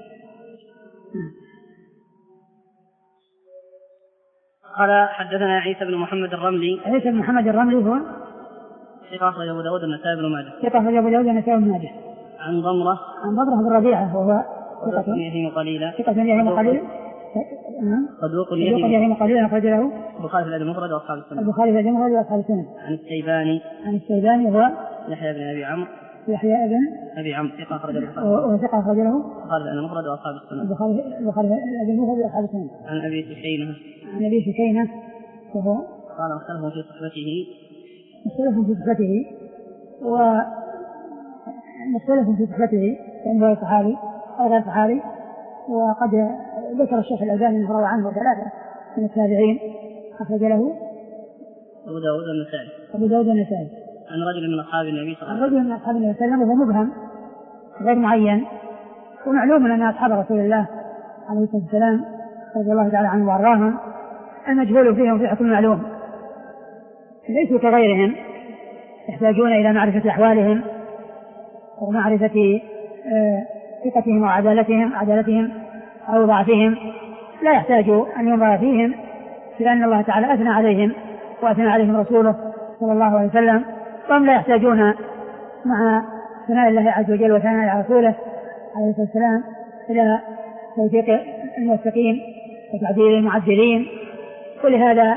قال حدثنا عيسى بن محمد الرملي. عيسى بن محمد الرملي هو ثقة أخرجه أبو داود والنسائي بن ماجه. ثقة أخرجه أبو داود والنسائي بن ماجه. عن ضمرة. عن ضمرة بن ربيعة وهو ثقة يهيم قليلا. ثقة يهيم قليلا. صدوق يهيم قليلا أخرج له البخاري في الأدب المفرد وأصحاب السنن. البخاري في الأدب المفرد وأصحاب السنن. عن الشيباني. عن الشيباني هو يحيى بن أبي عمرو. يحيى بن أبي عمرو ثقة أخرج له. وثقة أخرج له البخاري في الأدب المفرد وأصحاب السنن. البخاري البخاري في الأدب المفرد وأصحاب السنن. عن أبي سكينة. عن أبي سكينة وهو قال اختلفوا في صحبته. اختلفوا في صحبته و مختلف في صحبته كان هو صحابي أو غير صحابي. وقد ذكر الشيخ الألباني أنه روى عنه ثلاثة من التابعين أخرج له أبو داود والنسائي. أبو داود والنسائي. عن رجل من أصحاب النبي صلى الله عليه وسلم. رجل من أصحاب النبي صلى الله عليه وسلم وهو مبهم غير معين، ومعلوم أن أصحاب رسول الله عليه الصلاة والسلام رضي الله تعالى عنه وأرضاهم المجهول فيهم في حكم معلوم، ليسوا كغيرهم يحتاجون إلى معرفة أحوالهم ومعرفة ثقتهم وعدالتهم عدالتهم أو ضعفهم، لا يحتاج أن ينظر فيهم لأن الله تعالى أثنى عليهم وأثنى عليهم رسوله صلى الله عليه وسلم، وهم لا يحتاجون مع ثناء الله عز وجل وثناء على رسوله عليه الصلاة والسلام إلى توثيق الموثقين وتعديل المعدلين. ولهذا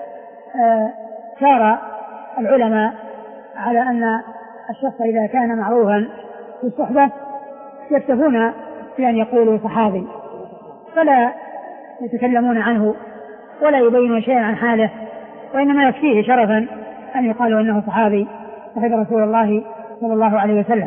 سار العلماء على أن الشخص إذا كان معروفا في الصحبة يكتفون بأن يقولوا صحابي، فلا يتكلمون عنه ولا يبينون شيئا عن حاله، وإنما يكفيه شرفا أن يقالوا أنه صحابي صحب رسول الله صلى الله عليه وسلم.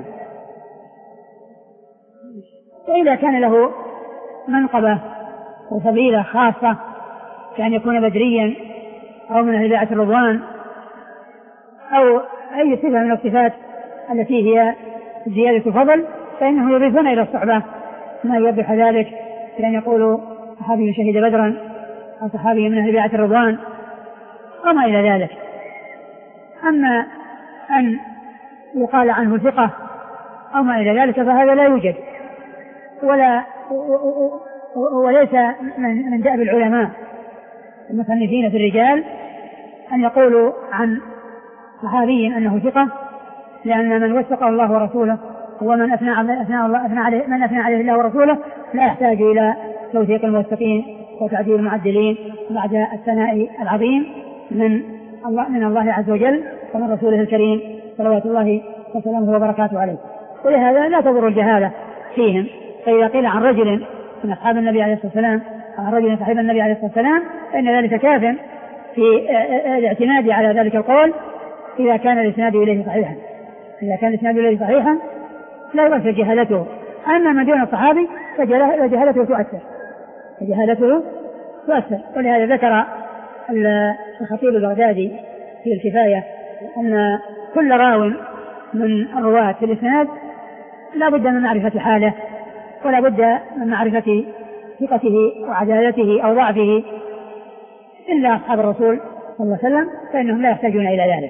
وإذا كان له منقبة وفضيلة خاصة كأن يكون بدريا أو من أهل بيعة الرضوان أو أي صفة من الصفات التي هي زيادة الفضل، فإنه يضيفون إلى الصحبة ما يوضح ذلك، بأن يقولوا صحابي شهد بدرا أو صحابي من أهل بيعة الرضوان وما إلى ذلك. أما أن يقال عنه ثقة أو ما إلى ذلك فهذا لا يوجد، ولا وليس من دأب العلماء المصنفين في الرجال أن يقولوا عن صحابي أنه ثقة، لأن من وثقه الله ورسوله ومن أثنى عليه من أثنى عليه الله ورسوله لا يحتاج إلى توثيق الموثقين وتعديل المعدلين بعد الثناء العظيم من الله من الله عز وجل ومن رسوله الكريم صلوات الله وسلامه وبركاته عليه. ولهذا لا تضر الجهالة فيهم، فإذا قيل عن رجل من أصحاب النبي عليه الصلاة والسلام عن رجل صاحب النبي عليه الصلاة والسلام فإن ذلك كاف في الاعتماد على ذلك القول إذا كان الإسناد إليه صحيحا. إذا كان الإسناد إليه صحيحا لا يؤثر جهالته. أما من دون الصحابي فجهالته تؤثر فجهالته تؤثر ولهذا ذكر الخطيب البغدادي في الكفاية أن كل راو من الرواة في الإسناد لا بد من معرفة حاله ولا بد من معرفة ثقته وعدالته أو ضعفه، إلا أصحاب الرسول صلى الله عليه وسلم فإنهم لا يحتاجون إلى ذلك.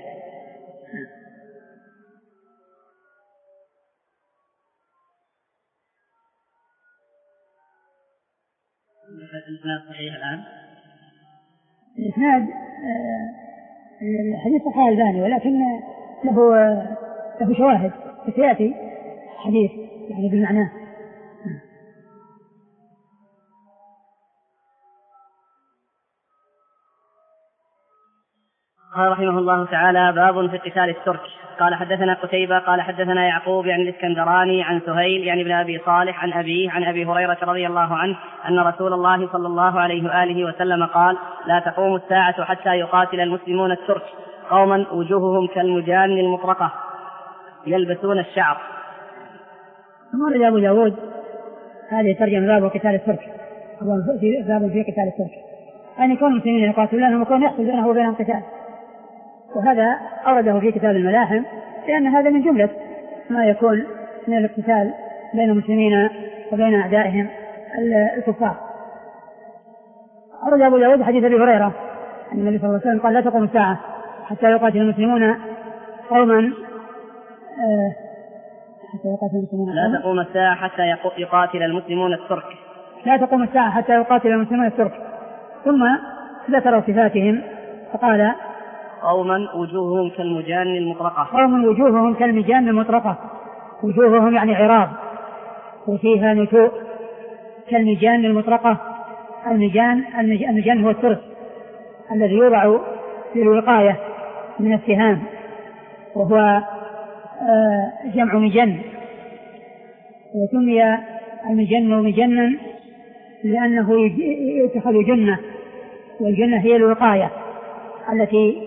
الإسناد صحيح الآن؟ الإسناد الحديث صحيح الباني ولكن له له شواهد سيأتي حديث يعني بالمعنى. قال رحمه الله تعالى: باب في قتال الترك. قال حدثنا قتيبة قال حدثنا يعقوب يعني الإسكندراني عن سهيل يعني ابن أبي صالح عن أبيه عن أبي هريرة رضي الله عنه أن رسول الله صلى الله عليه وآله وسلم قال: لا تقوم الساعة حتى يقاتل المسلمون الترك قوما وجوههم كالمجان المطرقة يلبسون الشعر. ورد أبو داود هذه ترجم باب قتال الترك، باب في قتال الترك أن يكون المسلمين يقاتلونهم ويكون يحصل بينه وبينهم قتال، وهذا أورده في كتاب الملاحم لأن هذا من جملة ما يكون من الاقتتال بين المسلمين وبين أعدائهم الكفار. أورد أبو داود حديث أبي هريرة أن النبي صلى الله عليه وسلم قال لا تقوم الساعة حتى يقاتل المسلمون قوما حتى يقاتل المسلمون لا تقوم الساعة حتى يقاتل المسلمون الترك لا تقوم الساعة حتى يقاتل المسلمون الترك. ثم ذكر صفاتهم فقال قوما وجوههم كالمجان المطرقة قوم وجوههم كالمجان المطرقة. وجوههم يعني عراض وفيها نتوء كالمجان المطرقة. المجان المجان هو الترس الذي يوضع للوقاية من السهام وهو جمع مجن وسمي المجن مجنا لأنه يتخذ جنة والجنة هي الوقاية التي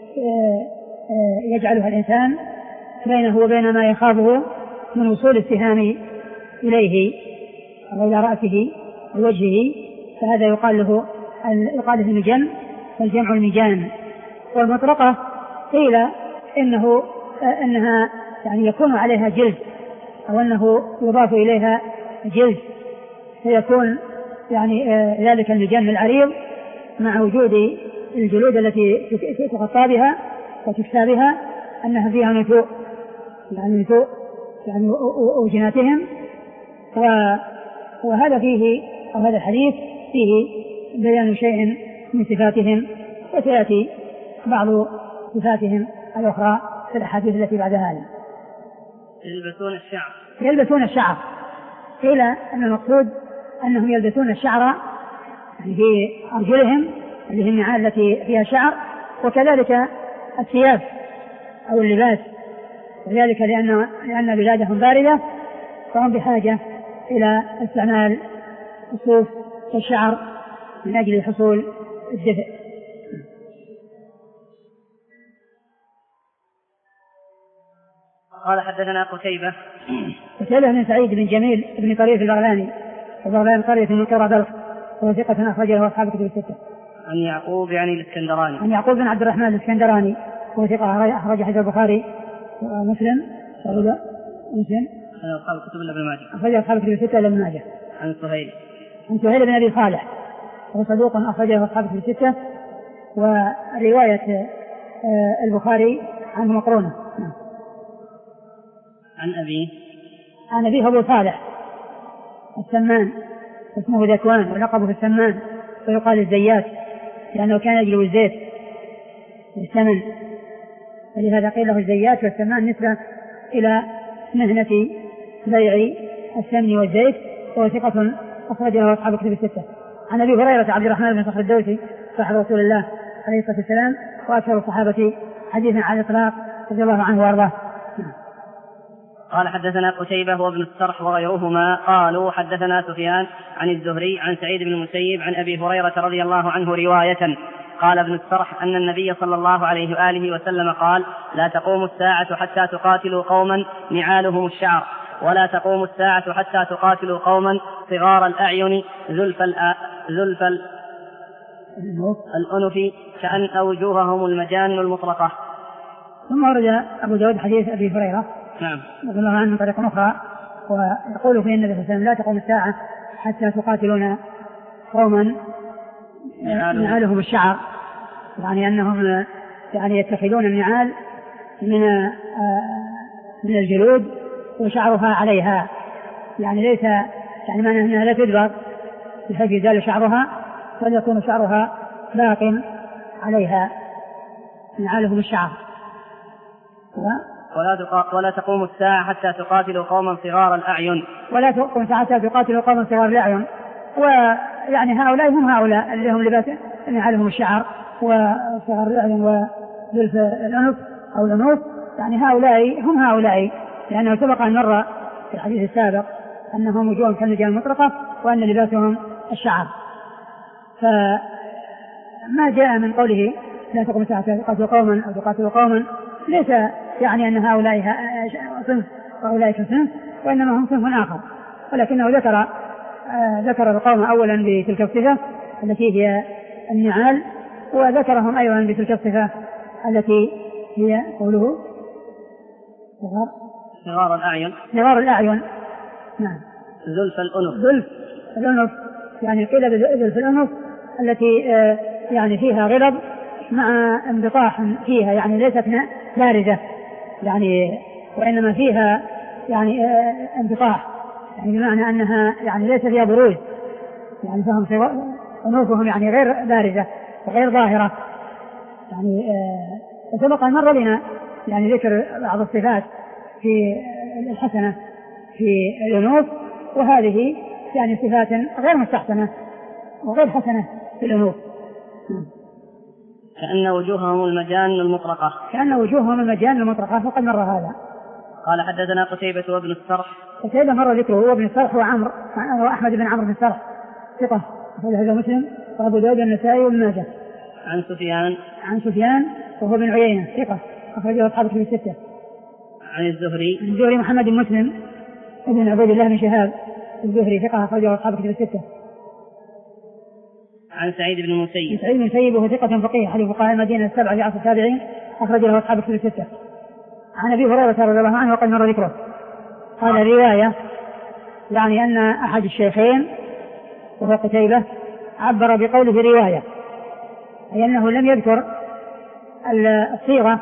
يجعلها الإنسان بينه وبين ما يخافه من وصول السهام إليه أو إلى رأسه ووجهه فهذا يقال له يقال له المجن والجمع المجان. والمطرقة قيل إنه أنها يعني يكون عليها جلد أو أنه يضاف إليها جلد فيكون يعني ذلك المجان العريض مع وجود الجلود التي تغطى بها وتكسى بها أنها فيها نتوء يعني نتوء يعني وجناتهم. وهذا فيه أو هذا الحديث فيه بيان شيء من صفاتهم وسيأتي بعض صفاتهم الأخرى في الأحاديث التي بعد هذا. يلبسون الشعر يلبسون الشعر قيل أن المقصود أنهم يلبسون الشعر في أرجلهم اللي هي النعال التي فيها شعر وكذلك الثياب أو اللباس وذلك لأن لأن بلادهم باردة فهم بحاجة إلى استعمال الصوف والشعر من أجل حصول الدفء. قال حدثنا قتيبة قتيبة بن سعيد بن جميل بن طريف البغلاني وبغلان قرية من قرى بلخ وهو ثقة أخرج له أصحاب الكتب الستة. عن يعقوب يعني الإسكندراني عن يعقوب بن عبد الرحمن الإسكندراني وهو ثقة أخرج حديث البخاري ومسلم وأبو مسلم أصحاب الكتب إلا ابن ماجه أخرج أصحاب الكتب الستة إلا ابن ماجه. عن سهيل عن سهيل بن أبي صالح وهو صدوق أخرج له أصحاب الكتب الستة ورواية البخاري عنه مقرونة. عن أبيه عن أبيه أبو صالح السمان اسمه ذكوان ولقبه في السمان ويقال الزيات لأنه كان يجلو الزيت والسمن ولهذا قيل له الزيات والسمان نسبة إلى مهنة بيع السمن والزيت وهو ثقة أخرجه أصحاب الكتب الستة. عن أبي هريرة عبد الرحمن بن صخر الدوسي صاحب رسول الله عليه الصلاة والسلام وأكثر الصحابة حديثا على الإطلاق رضي الله عنه وأرضاه. قال حدثنا قتيبة وابن السرح وغيرهما قالوا حدثنا سفيان عن الزهري عن سعيد بن المسيب عن أبي هريرة رضي الله عنه رواية. قال ابن السرح أن النبي صلى الله عليه وآله وسلم قال لا تقوم الساعة حتى تقاتلوا قوما نعالهم الشعر ولا تقوم الساعة حتى تقاتلوا قوما صغار الأعين زلف زلف الأنف كأن أوجوههم المجان المطرقة. ثم ورد أبو داود حديث أبي هريرة نعم رضي الله عنه من طريق أخرى ويقول فيه النبي صلى الله عليه وسلم لا تقوم الساعة حتى تقاتلون قوما نعالهم الشعر يعني أنهم يعني يتخذون النعال من من الجلود وشعرها عليها يعني ليس يعني معنى أنها لا تدبر بحيث يزال شعرها بل يكون شعرها باق عليها نعالهم الشعر. ولا ولا تقوم الساعة حتى تقاتلوا قوما صغار الأعين ولا تقوم الساعة حتى تقاتلوا قوما صغار الأعين ويعني هؤلاء هم هؤلاء اللي هم لباس نعالهم الشعر وصغار الأعين وزلف الأنف أو الأنوف يعني هؤلاء هم هؤلاء لأنه سبق أن مر في الحديث السابق أنهم وجوههم كالمجان المطرقة وأن لباسهم الشعر. فما جاء من قوله لا تقوم الساعة حتى تقاتلوا قوما أو تقاتلوا قوما ليس يعني أن هؤلاء صنف وأولئك صنف وإنما هم صنف آخر ولكنه ذكر آه ذكر القوم أولا بتلك الصفة التي هي النعال وذكرهم أيضا بتلك الصفة التي هي قوله صغار الأعين صغار الأعين. نعم زلف الأنف زلف الأنف يعني قيل بزلف الأنف التي يعني فيها غلظ مع انبطاح فيها، يعني ليست بارزة يعني، وإنما فيها يعني انبطاح، يعني بمعنى أنها يعني ليس فيها بروز، يعني فهم أنوفهم يعني غير بارزة وغير ظاهرة يعني. وسبق أن مر لنا يعني ذكر بعض الصفات في الحسنة في الأنوف، وهذه يعني صفات غير مستحسنة وغير حسنة في الأنوف. كأن وجوههم المجان المطرقة كأن وجوههم المجان المطرقة، وقد مر هذا. قال حدثنا قتيبة وابن السرح. قتيبة مر ذكره، هو ابن السرح وعمر وأحمد بن عمرو بن السرح ثقة، هذا مسلم وأبو داود والنسائي وابن ماجه. عن سفيان عن سفيان وهو بن عيينة ثقة أخرجه أصحاب الكتب الستة. عن الزهري عن الزهري محمد بن مسلم ابن عبيد الله بن شهاب الزهري ثقة أخرجه أصحاب الكتب الستة. عن سعيد بن المسيب. سعيد بن المسيب وهو ثقة فقيه أحد فقهاء المدينة السبعة في عصر التابعين أخرج له أصحاب الكتب الستة. عن أبي هريرة رضي الله عنه وقد مر ذكره. قال رواية يعني أن أحد الشيخين وهو قتيبة عبر بقوله رواية، أي أنه لم يذكر الصيغة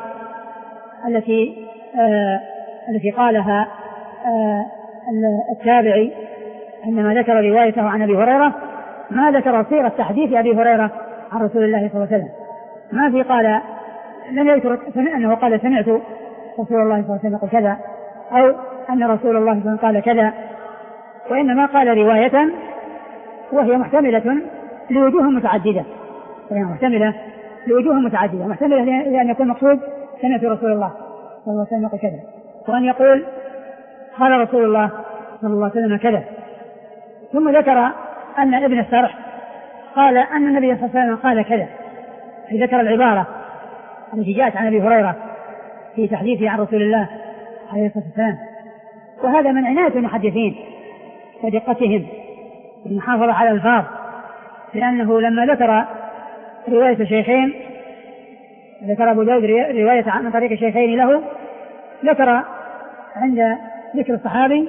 التي آه التي قالها آه التابعي عندما ذكر روايته عن أبي هريرة، ما ذكر صيغة تحديث أبي هريرة عن رسول الله صلى الله عليه وسلم، ما في قال لم يذكر أنه قال سمعت رسول الله صلى الله عليه وسلم يقول كذا، أو أن رسول الله صلى الله عليه وسلم قال كذا، وإنما قال رواية وهي محتملة لوجوه متعددة، وهي محتملة لوجوه متعددة، محتملة لأن يكون مقصود سمعت رسول الله صلى الله عليه وسلم يقول كذا، وأن يقول قال رسول الله صلى الله عليه وسلم كذا. ثم ذكر أن ابن السرح قال أن النبي صلى الله عليه وسلم قال كذا، ذكر العبارة التي جاءت عن أبي هريرة في تحديثه عن رسول الله عليه الصلاة والسلام. وهذا من عناية المحدثين ودقتهم المحافظة على الألفاظ، لأنه لما ذكر رواية شيخين، ذكر أبو داود رواية عن طريق شيخين له، ذكر عند ذكر الصحابي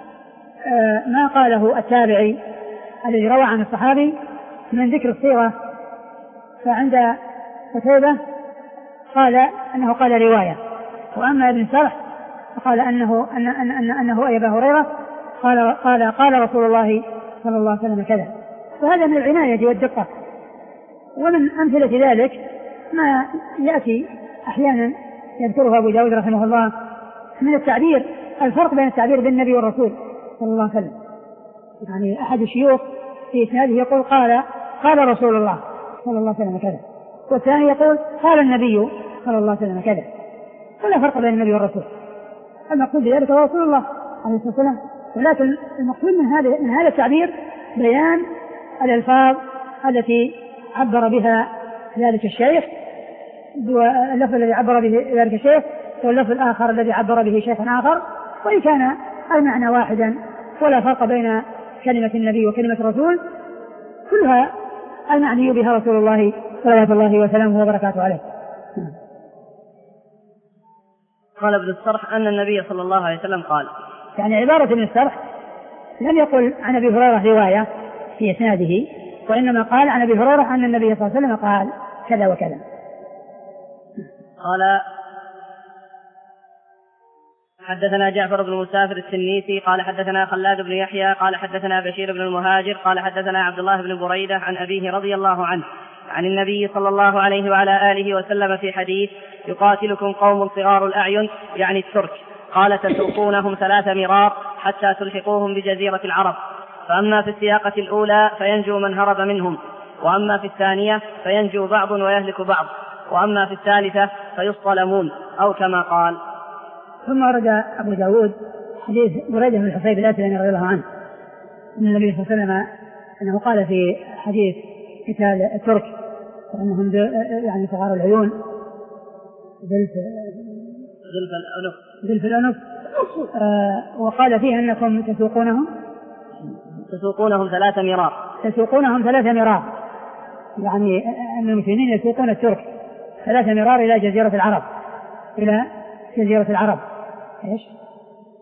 ما قاله التابعي الذي روى عن الصحابي من ذكر الصيغة، فعند قتيبة قال أنه قال رواية، وأما ابن سرح فقال أنه أن أن أن أنه أبا هريرة قال قال قال رسول الله صلى الله عليه وسلم كذا. فهذا من العناية والدقة. ومن أمثلة ذلك ما يأتي أحيانا يذكره أبو داود رحمه الله من التعبير، الفرق بين التعبير بالنبي والرسول صلى الله عليه وسلم. يعني أحد الشيوخ في إسناده يقول قال قال رسول الله صلى الله عليه وسلم كذا، والثاني يقول قال النبي صلى الله عليه وسلم كذا، ولا فرق بين النبي والرسول. المقصود بذلك هو رسول الله عليه الصلاة والسلام، ولكن المقصود من هذا من هذا التعبير بيان الألفاظ التي عبر بها ذلك الشيخ، واللفظ الذي عبر به ذلك الشيخ واللفظ الآخر الذي عبر به شيخ آخر، وإن كان المعنى واحدا ولا فرق بين كلمة النبي وكلمة الرسول، كلها المعني بها رسول الله صلوات الله وسلامه وبركاته عليه. قال ابن السرح أن النبي صلى الله عليه وسلم قال، يعني عبارة ابن السرح لم يقل عن أبي هريرة رواية في إسناده، وإنما قال عن أبي هريرة أن النبي صلى الله عليه وسلم قال كذا وكذا. قال حدثنا جعفر بن مسافر التنيسي قال حدثنا خلاد بن يحيى قال حدثنا بشير بن المهاجر قال حدثنا عبد الله بن بريدة عن أبيه رضي الله عنه عن النبي صلى الله عليه وعلى آله وسلم في حديث: يقاتلكم قوم صغار الأعين يعني الترك، قال تسوقونهم ثلاث مرار حتى تلحقوهم بجزيرة العرب، فأما في السياقة الأولى فينجو من هرب منهم، وأما في الثانية فينجو بعض ويهلك بعض، وأما في الثالثة فيصطلمون، أو كما قال. ثم ورد أبو داود حديث بريدة بن الحصيب الأسلمي رضي الله عنه أن النبي صلى الله عليه وسلم أنه قال في حديث قتال الترك وأنهم يعني صغار العيون ذلف الأنف ذلف الأنف آه وقال فيه أنكم تسوقونهم تسوقونهم ثلاث مرار تسوقونهم ثلاث مرار يعني أن المسلمين يسوقون الترك ثلاث مرار إلى جزيرة العرب إلى جزيرة العرب إيش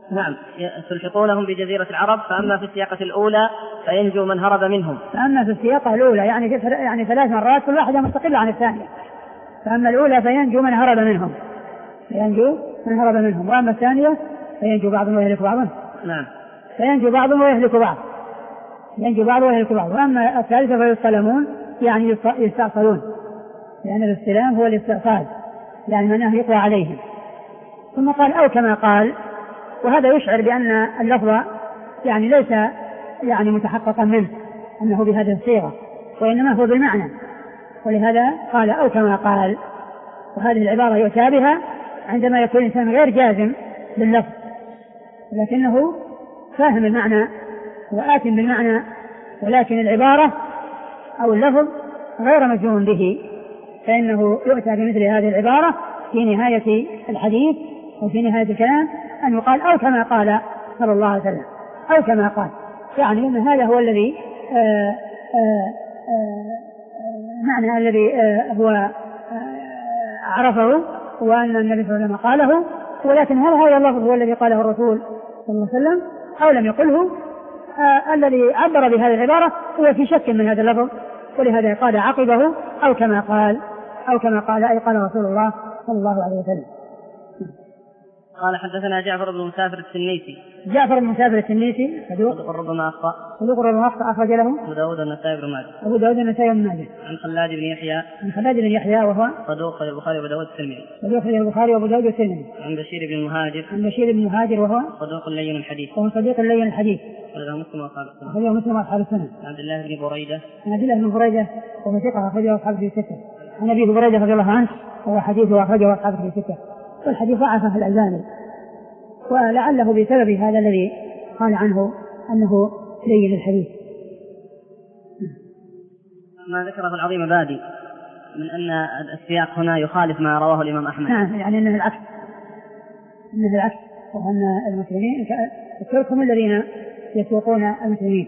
نعم، تلحقونهم بجزيرة العرب، فأما في السياقة الأولى فينجو من هرب منهم. فأما في السياقة الأولى يعني يعني ثلاث مرات كل واحدة مستقلة عن الثانية. فأما الأولى فينجو من هرب منهم فينجو من هرب منهم وأما الثانية فينجو بعضهم ويهلك بعضهم. نعم، فينجو بعضهم ويهلك بعض ينجو بعض ويهلك بعض. وأما الثالثة فيصطلمون يعني يستأصلون، لأن الاستلام هو الاستئصال، يعني معناه يقوى عليهم. ثم قال أو كما قال، وهذا يشعر بأن اللفظ يعني ليس يعني متحققا منه أنه بهذه الصيغة، وإنما هو بالمعنى، ولهذا قال أو كما قال. وهذه العبارة يؤتى بها عندما يكون الإنسان غير جازم باللفظ لكنه فاهم المعنى وآت بالمعنى، ولكن العبارة أو اللفظ غير مجزوم به، فإنه يؤتى بمثل هذه العبارة في نهاية الحديث أو في نهاية الكلام أن يقال أو كما قال صلى الله عليه وسلم، أو كما قال، يعني أن هذا هو الذي آآ آآ معنى الذي هو عرفه وأن النبي صلى الله عليه وسلم قاله، ولكن هل هذا اللفظ هو الذي قاله الرسول صلى الله عليه وسلم أو لم يقله؟ آه الذي عبر بهذه العبارة هو في شك من هذا اللفظ، ولهذا قال عقبه أو كما قال أو كما قال أي قال رسول الله صلى الله عليه وسلم. قال حدثنا جعفر بن مسافر التنيسي. جعفر بن مسافر التنيسي صدوق ربما أخطأ صدوق ربما أخطأ أخرج له أبو داود النسائي بن ماجه أبو داود النسائي بن ماجه. عن خلاد بن يحيى عن خلاد بن يحيى وهو صدوق البخاري وأبو داود الترمذي صدوق البخاري وأبو داود الترمذي. عن بشير بن المهاجر عن بشير بن المهاجر وهو صدوق لين الحديث وهو صديق لين الحديث أخرجه مسلم وأصحاب السنة أخرجه مسلم وأصحاب السنة. عن عبد الله بن بريدة عن عبد الله بن بريدة وهو ثقة أخرجه أصحاب في ستة. عن أبي بريدة رضي الله عنه وهو حديثه أخرجه أصحاب في ستة، والحديث ضعفه الألباني، ولعله بسبب هذا الذي قال عنه أنه لين الحديث. ما ذكره العظيم بادي من أن السياق هنا يخالف ما رواه الإمام أحمد. نعم، يعني أنه العكس أنه العكس وأن المسلمين الترك هم الذين يسوقون المسلمين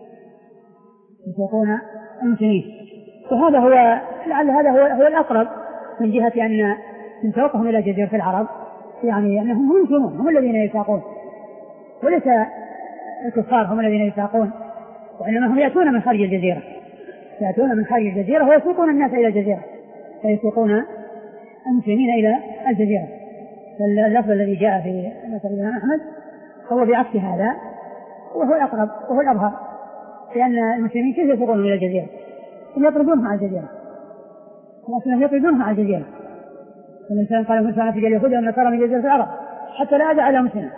يسوقون المسلمين وهذا هو لعل هذا هو, هو الأقرب من جهة أن من سوقهم إلى جزيرة العرب، يعني أنهم هم المسلمون هم الذين يساقون وليس الكفار هم الذين يساقون، وإنما هم يأتون من خارج الجزيرة يأتون من خارج الجزيرة ويسوقون الناس إلى الجزيرة فيسوقون المسلمين إلى الجزيرة. فاللفظ الذي جاء في مثل الإمام أحمد هو بعكس هذا وهو الأقرب وهو الأظهر، لأن المسلمين كيف يسوقون إلى الجزيرة؟ هم يطردونهم على الجزيرة هم يطردونهم على الجزيرة. الإنسان قال مثلا في اليهود أن ترى من جزيرة العرب حتى لا أدع على مسلم.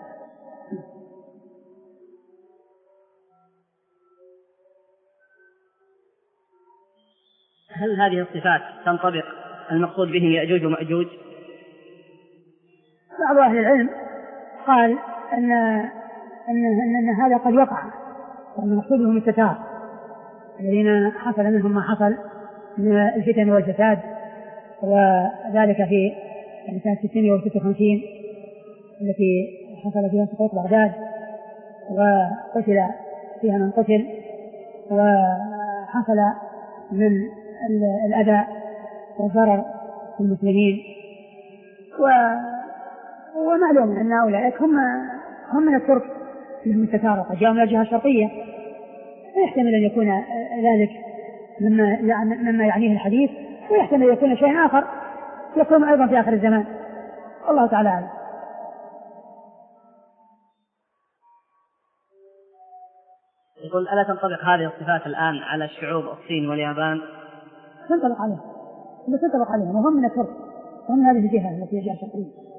هل هذه الصفات تنطبق المقصود بهم يأجوج ومأجوج؟ بعض أهل العلم قال أن, أن, أن, أن هذا قد وقع، والمقصود بهم التتار الذين حصل منهم ما حصل من الفتن والفساد، وذلك في سنة ستين وستة وخمسين التي حصل فيها سقوط بغداد وقتل فيها من قتل وحصل من الأذى والضرر في المسلمين. ومعلوم أن أولئك هم هم من الترك فيهم التتار قد جاءوا من الجهة الشرقية، يحتمل أن يكون ذلك مما مما يعنيه الحديث، ويحتمل أن يكون شيء آخر يكون أيضا في آخر الزمان، الله تعالى أعلم. يقول ألا تنطبق هذه الصفات الآن على الشعوب الصين واليابان؟ تنطبق عليهم تنطبق عليهم وهم من الترك وهم هذه الجهة التي هي الجهة الشرقية،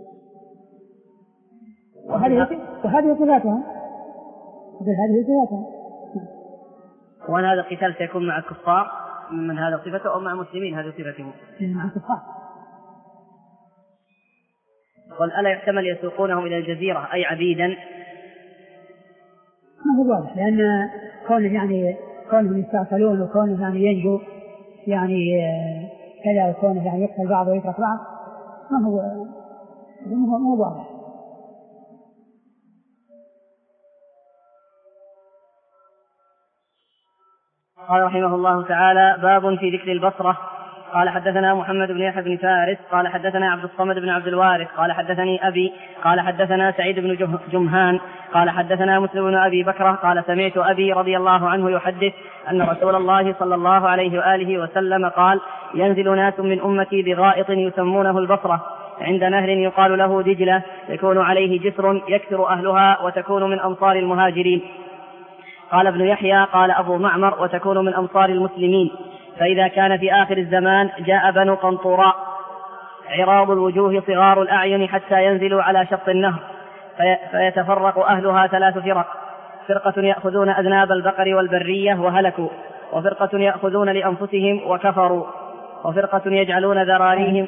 وهذه وهذه صفاتهم هذه صفاتهم. وأن هذا القتال سيكون مع الكفار من هذا صفته أو مع مسلمين هذه صفتهم؟ مع الكفار. قل ألا يحتمل يسوقونهم إلى الجزيرة أي عبيدا؟ ما هو واضح، لأن كونه يعني كونهم يستأصلون وكونه يعني ينجو يعني كذا وكونه يعني يقتل بعض ويترك بعض ما هو ما هو واضح. قال رحمه الله تعالى: باب في ذكر البصرة قال حدثنا محمد بن يحيى بن فارس قال حدثنا عبد الصمد بن عبد الوارث قال حدثني أبي قال حدثنا سعيد بن جمهان قال حدثنا مسلم بن أبي بكرة قال سمعت أبي رضي الله عنه يحدث أن رسول الله صلى الله عليه وآله وسلم قال ينزل ناس من أمتي بغائط يسمونه البصرة عند نهر يقال له دجلة يكون عليه جسر يكثر أهلها وتكون من أمصار المهاجرين. قال ابن يحيى قال أبو معمر وتكون من أمصار المسلمين. فإذا كان في آخر الزمان جاء بنو قنطوراء عراض الوجوه صغار الأعين حتى ينزلوا على شط النهر فيتفرق أهلها ثلاث فرق، فرقة يأخذون أذناب البقر والبرية وهلكوا، وفرقة يأخذون لأنفسهم وكفروا، وفرقة يجعلون ذراريهم.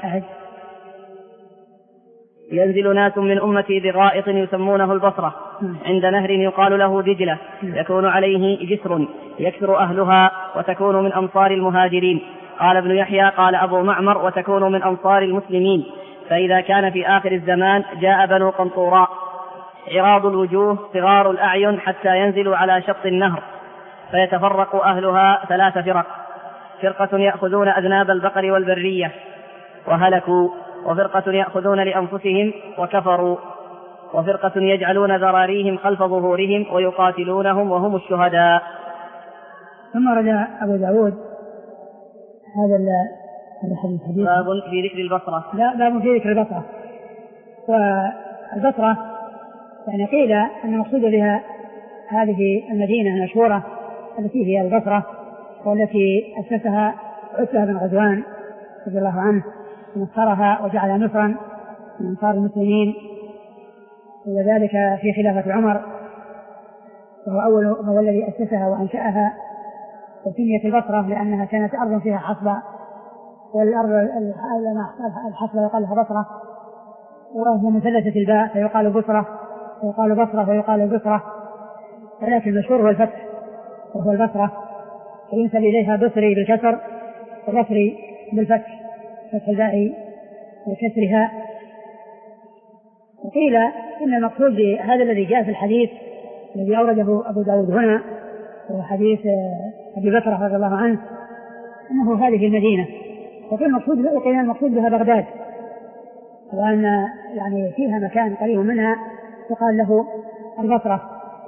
ينزل ناس من أمتي بغائط يسمونه البصرة عند نهر يقال له دجلة يكون عليه جسر يكثر أهلها وتكون من أمصار المهاجرين. قال ابن يحيى قال أبو معمر وتكون من أمصار المسلمين. فإذا كان في آخر الزمان جاء بنو قنطوراء عراض الوجوه صغار الأعين حتى ينزلوا على شط النهر فيتفرق أهلها ثلاث فرق، فرقة يأخذون أذناب البقر والبرية وهلكوا، وفرقة يأخذون لأنفسهم وكفروا، وفرقة يجعلون ذراريهم خلف ظهورهم ويقاتلونهم وهم الشهداء. ثم رجع أبو داود هذا الحديث باب في ذكر البصرة. لا باب في ذكر البصرة. والبصرة يعني قيل أن المقصود بها هذه المدينة المشهورة التي هي البصرة والتي أسسها عتبة بن غزوان رضي الله عنه ونصرها وجعلها نصرا من أنصار المسلمين، وذلك في خلافة عمر، وهو أول هو الذي أسسها وأنشأها. وسميت البصرة لأنها كانت أرض فيها حصبة، والأرض الحصبة يقال لها بصرة، وهي مثلثة الباء فيقال بصرة ويقال بصرة ويقال بصرة، ولكن المشهور هو الفتح وهو البصرة، وينسب إليها بصري بالكسر وبصري بالفتح فتح الباء وكسرها. وقيل إن المقصود بهذا الذي جاء في الحديث الذي أورده أبو داود هنا هو حديث أبي بكر رضي الله عنه أنه هذه المدينة، وقيل المقصود وقيل المقصود بها بغداد، وأن يعني فيها مكان قريب منها يقال له البصرة.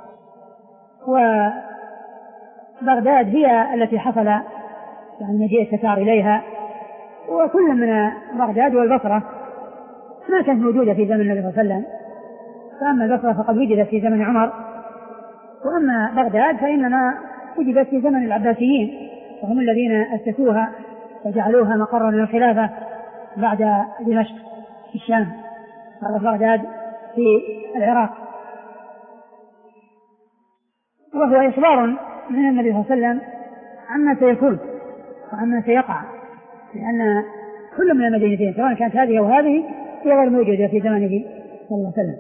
وبغداد هي التي حصل يعني مجيء التتار إليها، وكل من بغداد والبصرة ما كانت موجودة في زمن النبي صلى الله عليه وسلم، فأما البصرة فقد وجدت في زمن عمر، وأما بغداد فإنما وجدت في زمن العباسيين، وهم الذين أسسوها وجعلوها مقرا للخلافة بعد دمشق في الشام، بعد بغداد في العراق. وهو إخبار من النبي صلى الله عليه وسلم عما سيكون وعما سيقع، لأن كل من المدينتين سواء كانت هذه أو هذه هي غير موجودة في زمانه صلى الله عليه وسلم.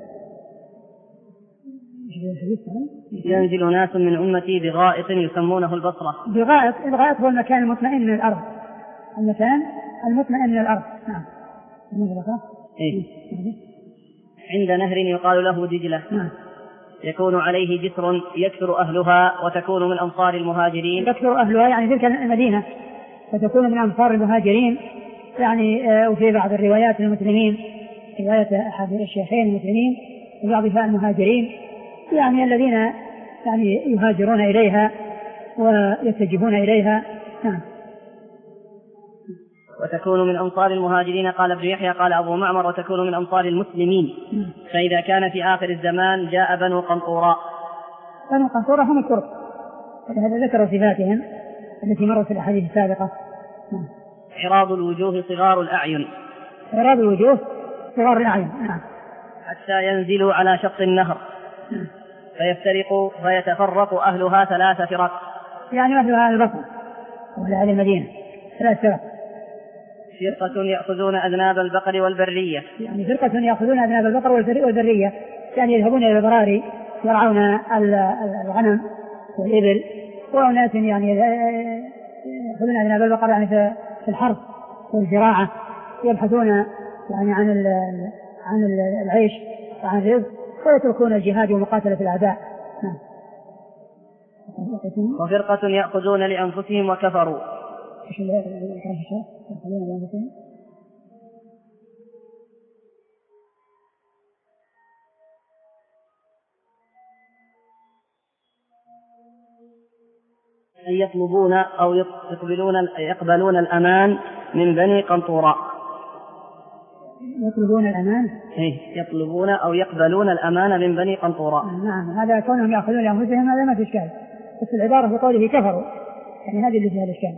ينزل ناس من أمتي بغائط يسمونه البصرة. بغائط، الغائط هو المكان المطمئن من الأرض، المكان المطمئن من الأرض. نعم. إيه؟ عند نهر يقال له دجلة. نعم. يكون عليه جسر يكثر أهلها وتكون من أمصار المهاجرين. يكثر أهلها يعني تلك المدينة وتكون من أمصار المهاجرين، يعني آه وفي بعض الروايات المسلمين، رواية أحد الشيخين المسلمين وبعضها المهاجرين، يعني الذين يعني يهاجرون إليها ويتجهون إليها. نعم. وتكون من أمصار المهاجرين. قال ابن يحيى قال أبو معمر وتكون من أمصار المسلمين. نعم. فإذا كان في آخر الزمان جاء بنو قنطوراء. بنو قنطوراء هم الترك، هذا ذكر صفاتهم التي مرت في الأحاديث السابقة. نعم. عراض الوجوه صغار الأعين. عراض الوجوه صغار الأعين. نعم. حتى ينزلوا على شط النهر. نعم. فيفترقوا فيتفرق أهلها ثلاث فرق، يعني أهلها البصرة وهذه المدينة ثلاث فرق. فرقة يأخذون أذناب البقر والبرية، يعني فرقة يأخذون أذناب البقر والبرية، يعني يذهبون إلى البراري يرعون الغنم والإبل، وناس يعني يأخذون أذناب البقر يعني في الحرث والزراعة، يبحثون يعني عن عن العيش وعن الرزق، ويتركون الجهاد ومقاتلة الأعداء. وفرقة يأخذون لأنفسهم وكفروا، ايش الكلام في الشرح؟ يقبلون بأنفسهم أن يطلبون أو يقبلون يقبلون الأمان من بني قنطوراء. يطلبون الأمان إيه يطلبون أو يقبلون الأمان من بني قنطوراء. نعم هذا كونهم يأخذون لأنفسهم هذا ما في إشكال، بس العبارة في قوله كفروا يعني هذه اللي فيها الإشكال.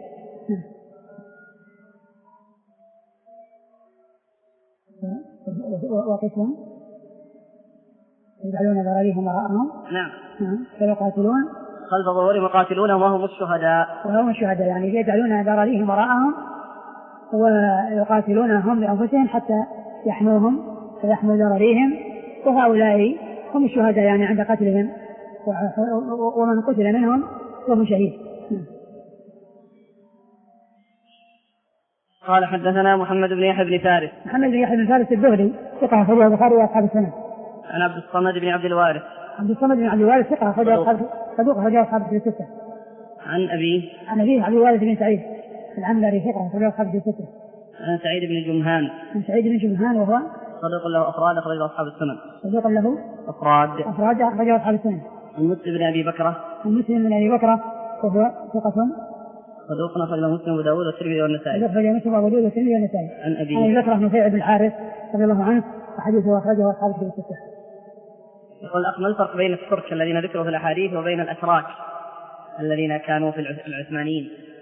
وقسم يجعلون ذراريهم وراءهم نعم فيقاتلون خلف ظهورهم وقاتلونهم وهم الشهداء وهم الشهداء يعني يجعلون ذراريهم وراءهم ويقاتلونهم بأنفسهم حتى يحموهم فيحموا ذراريهم، وهؤلاء هم الشهداء يعني عند قتلهم، ومن قتل منهم وهو شهيد. قال حدثنا محمد بن يحيى بن فارس. محمد بن يحيى بن فارس الزهري ثقة أخرجه البخاري وأصحاب السنن. عن عبد الصمد بن عبد الوارث. عبد الصمد بن عبد الوارث ثقة أخرجه أصحاب صدوق أخرجه أصحاب الستة. عن أبيه عن أبيه عبد الوارث بن سعيد العنبري ثقة أخرجه أصحاب الستة. عن سعيد بن جمهان. عن سعيد بن جمهان وهو صدوق له أفراد أخرجه أصحاب السنن. صدوق له أفراد أفراد أخرجه أصحاب السنن. عن مسلم بن أبي بكرة. عن مسلم بن أبي بكرة وهو ثقة صدوق أخرجه مسلم وداود والترمذي والنسائي. أخرجه مسلم وداود والترمذي والنسائي. عن أبيه عن أبي بكرة بن سعيد بن الحارث رضي الله عنه وحديثه أخرجه أصحاب الستة. يقول أخ ما الفرق بين الترك الذين ذكروا في الأحاديث وبين الأتراك الذين كانوا في العثمانيين؟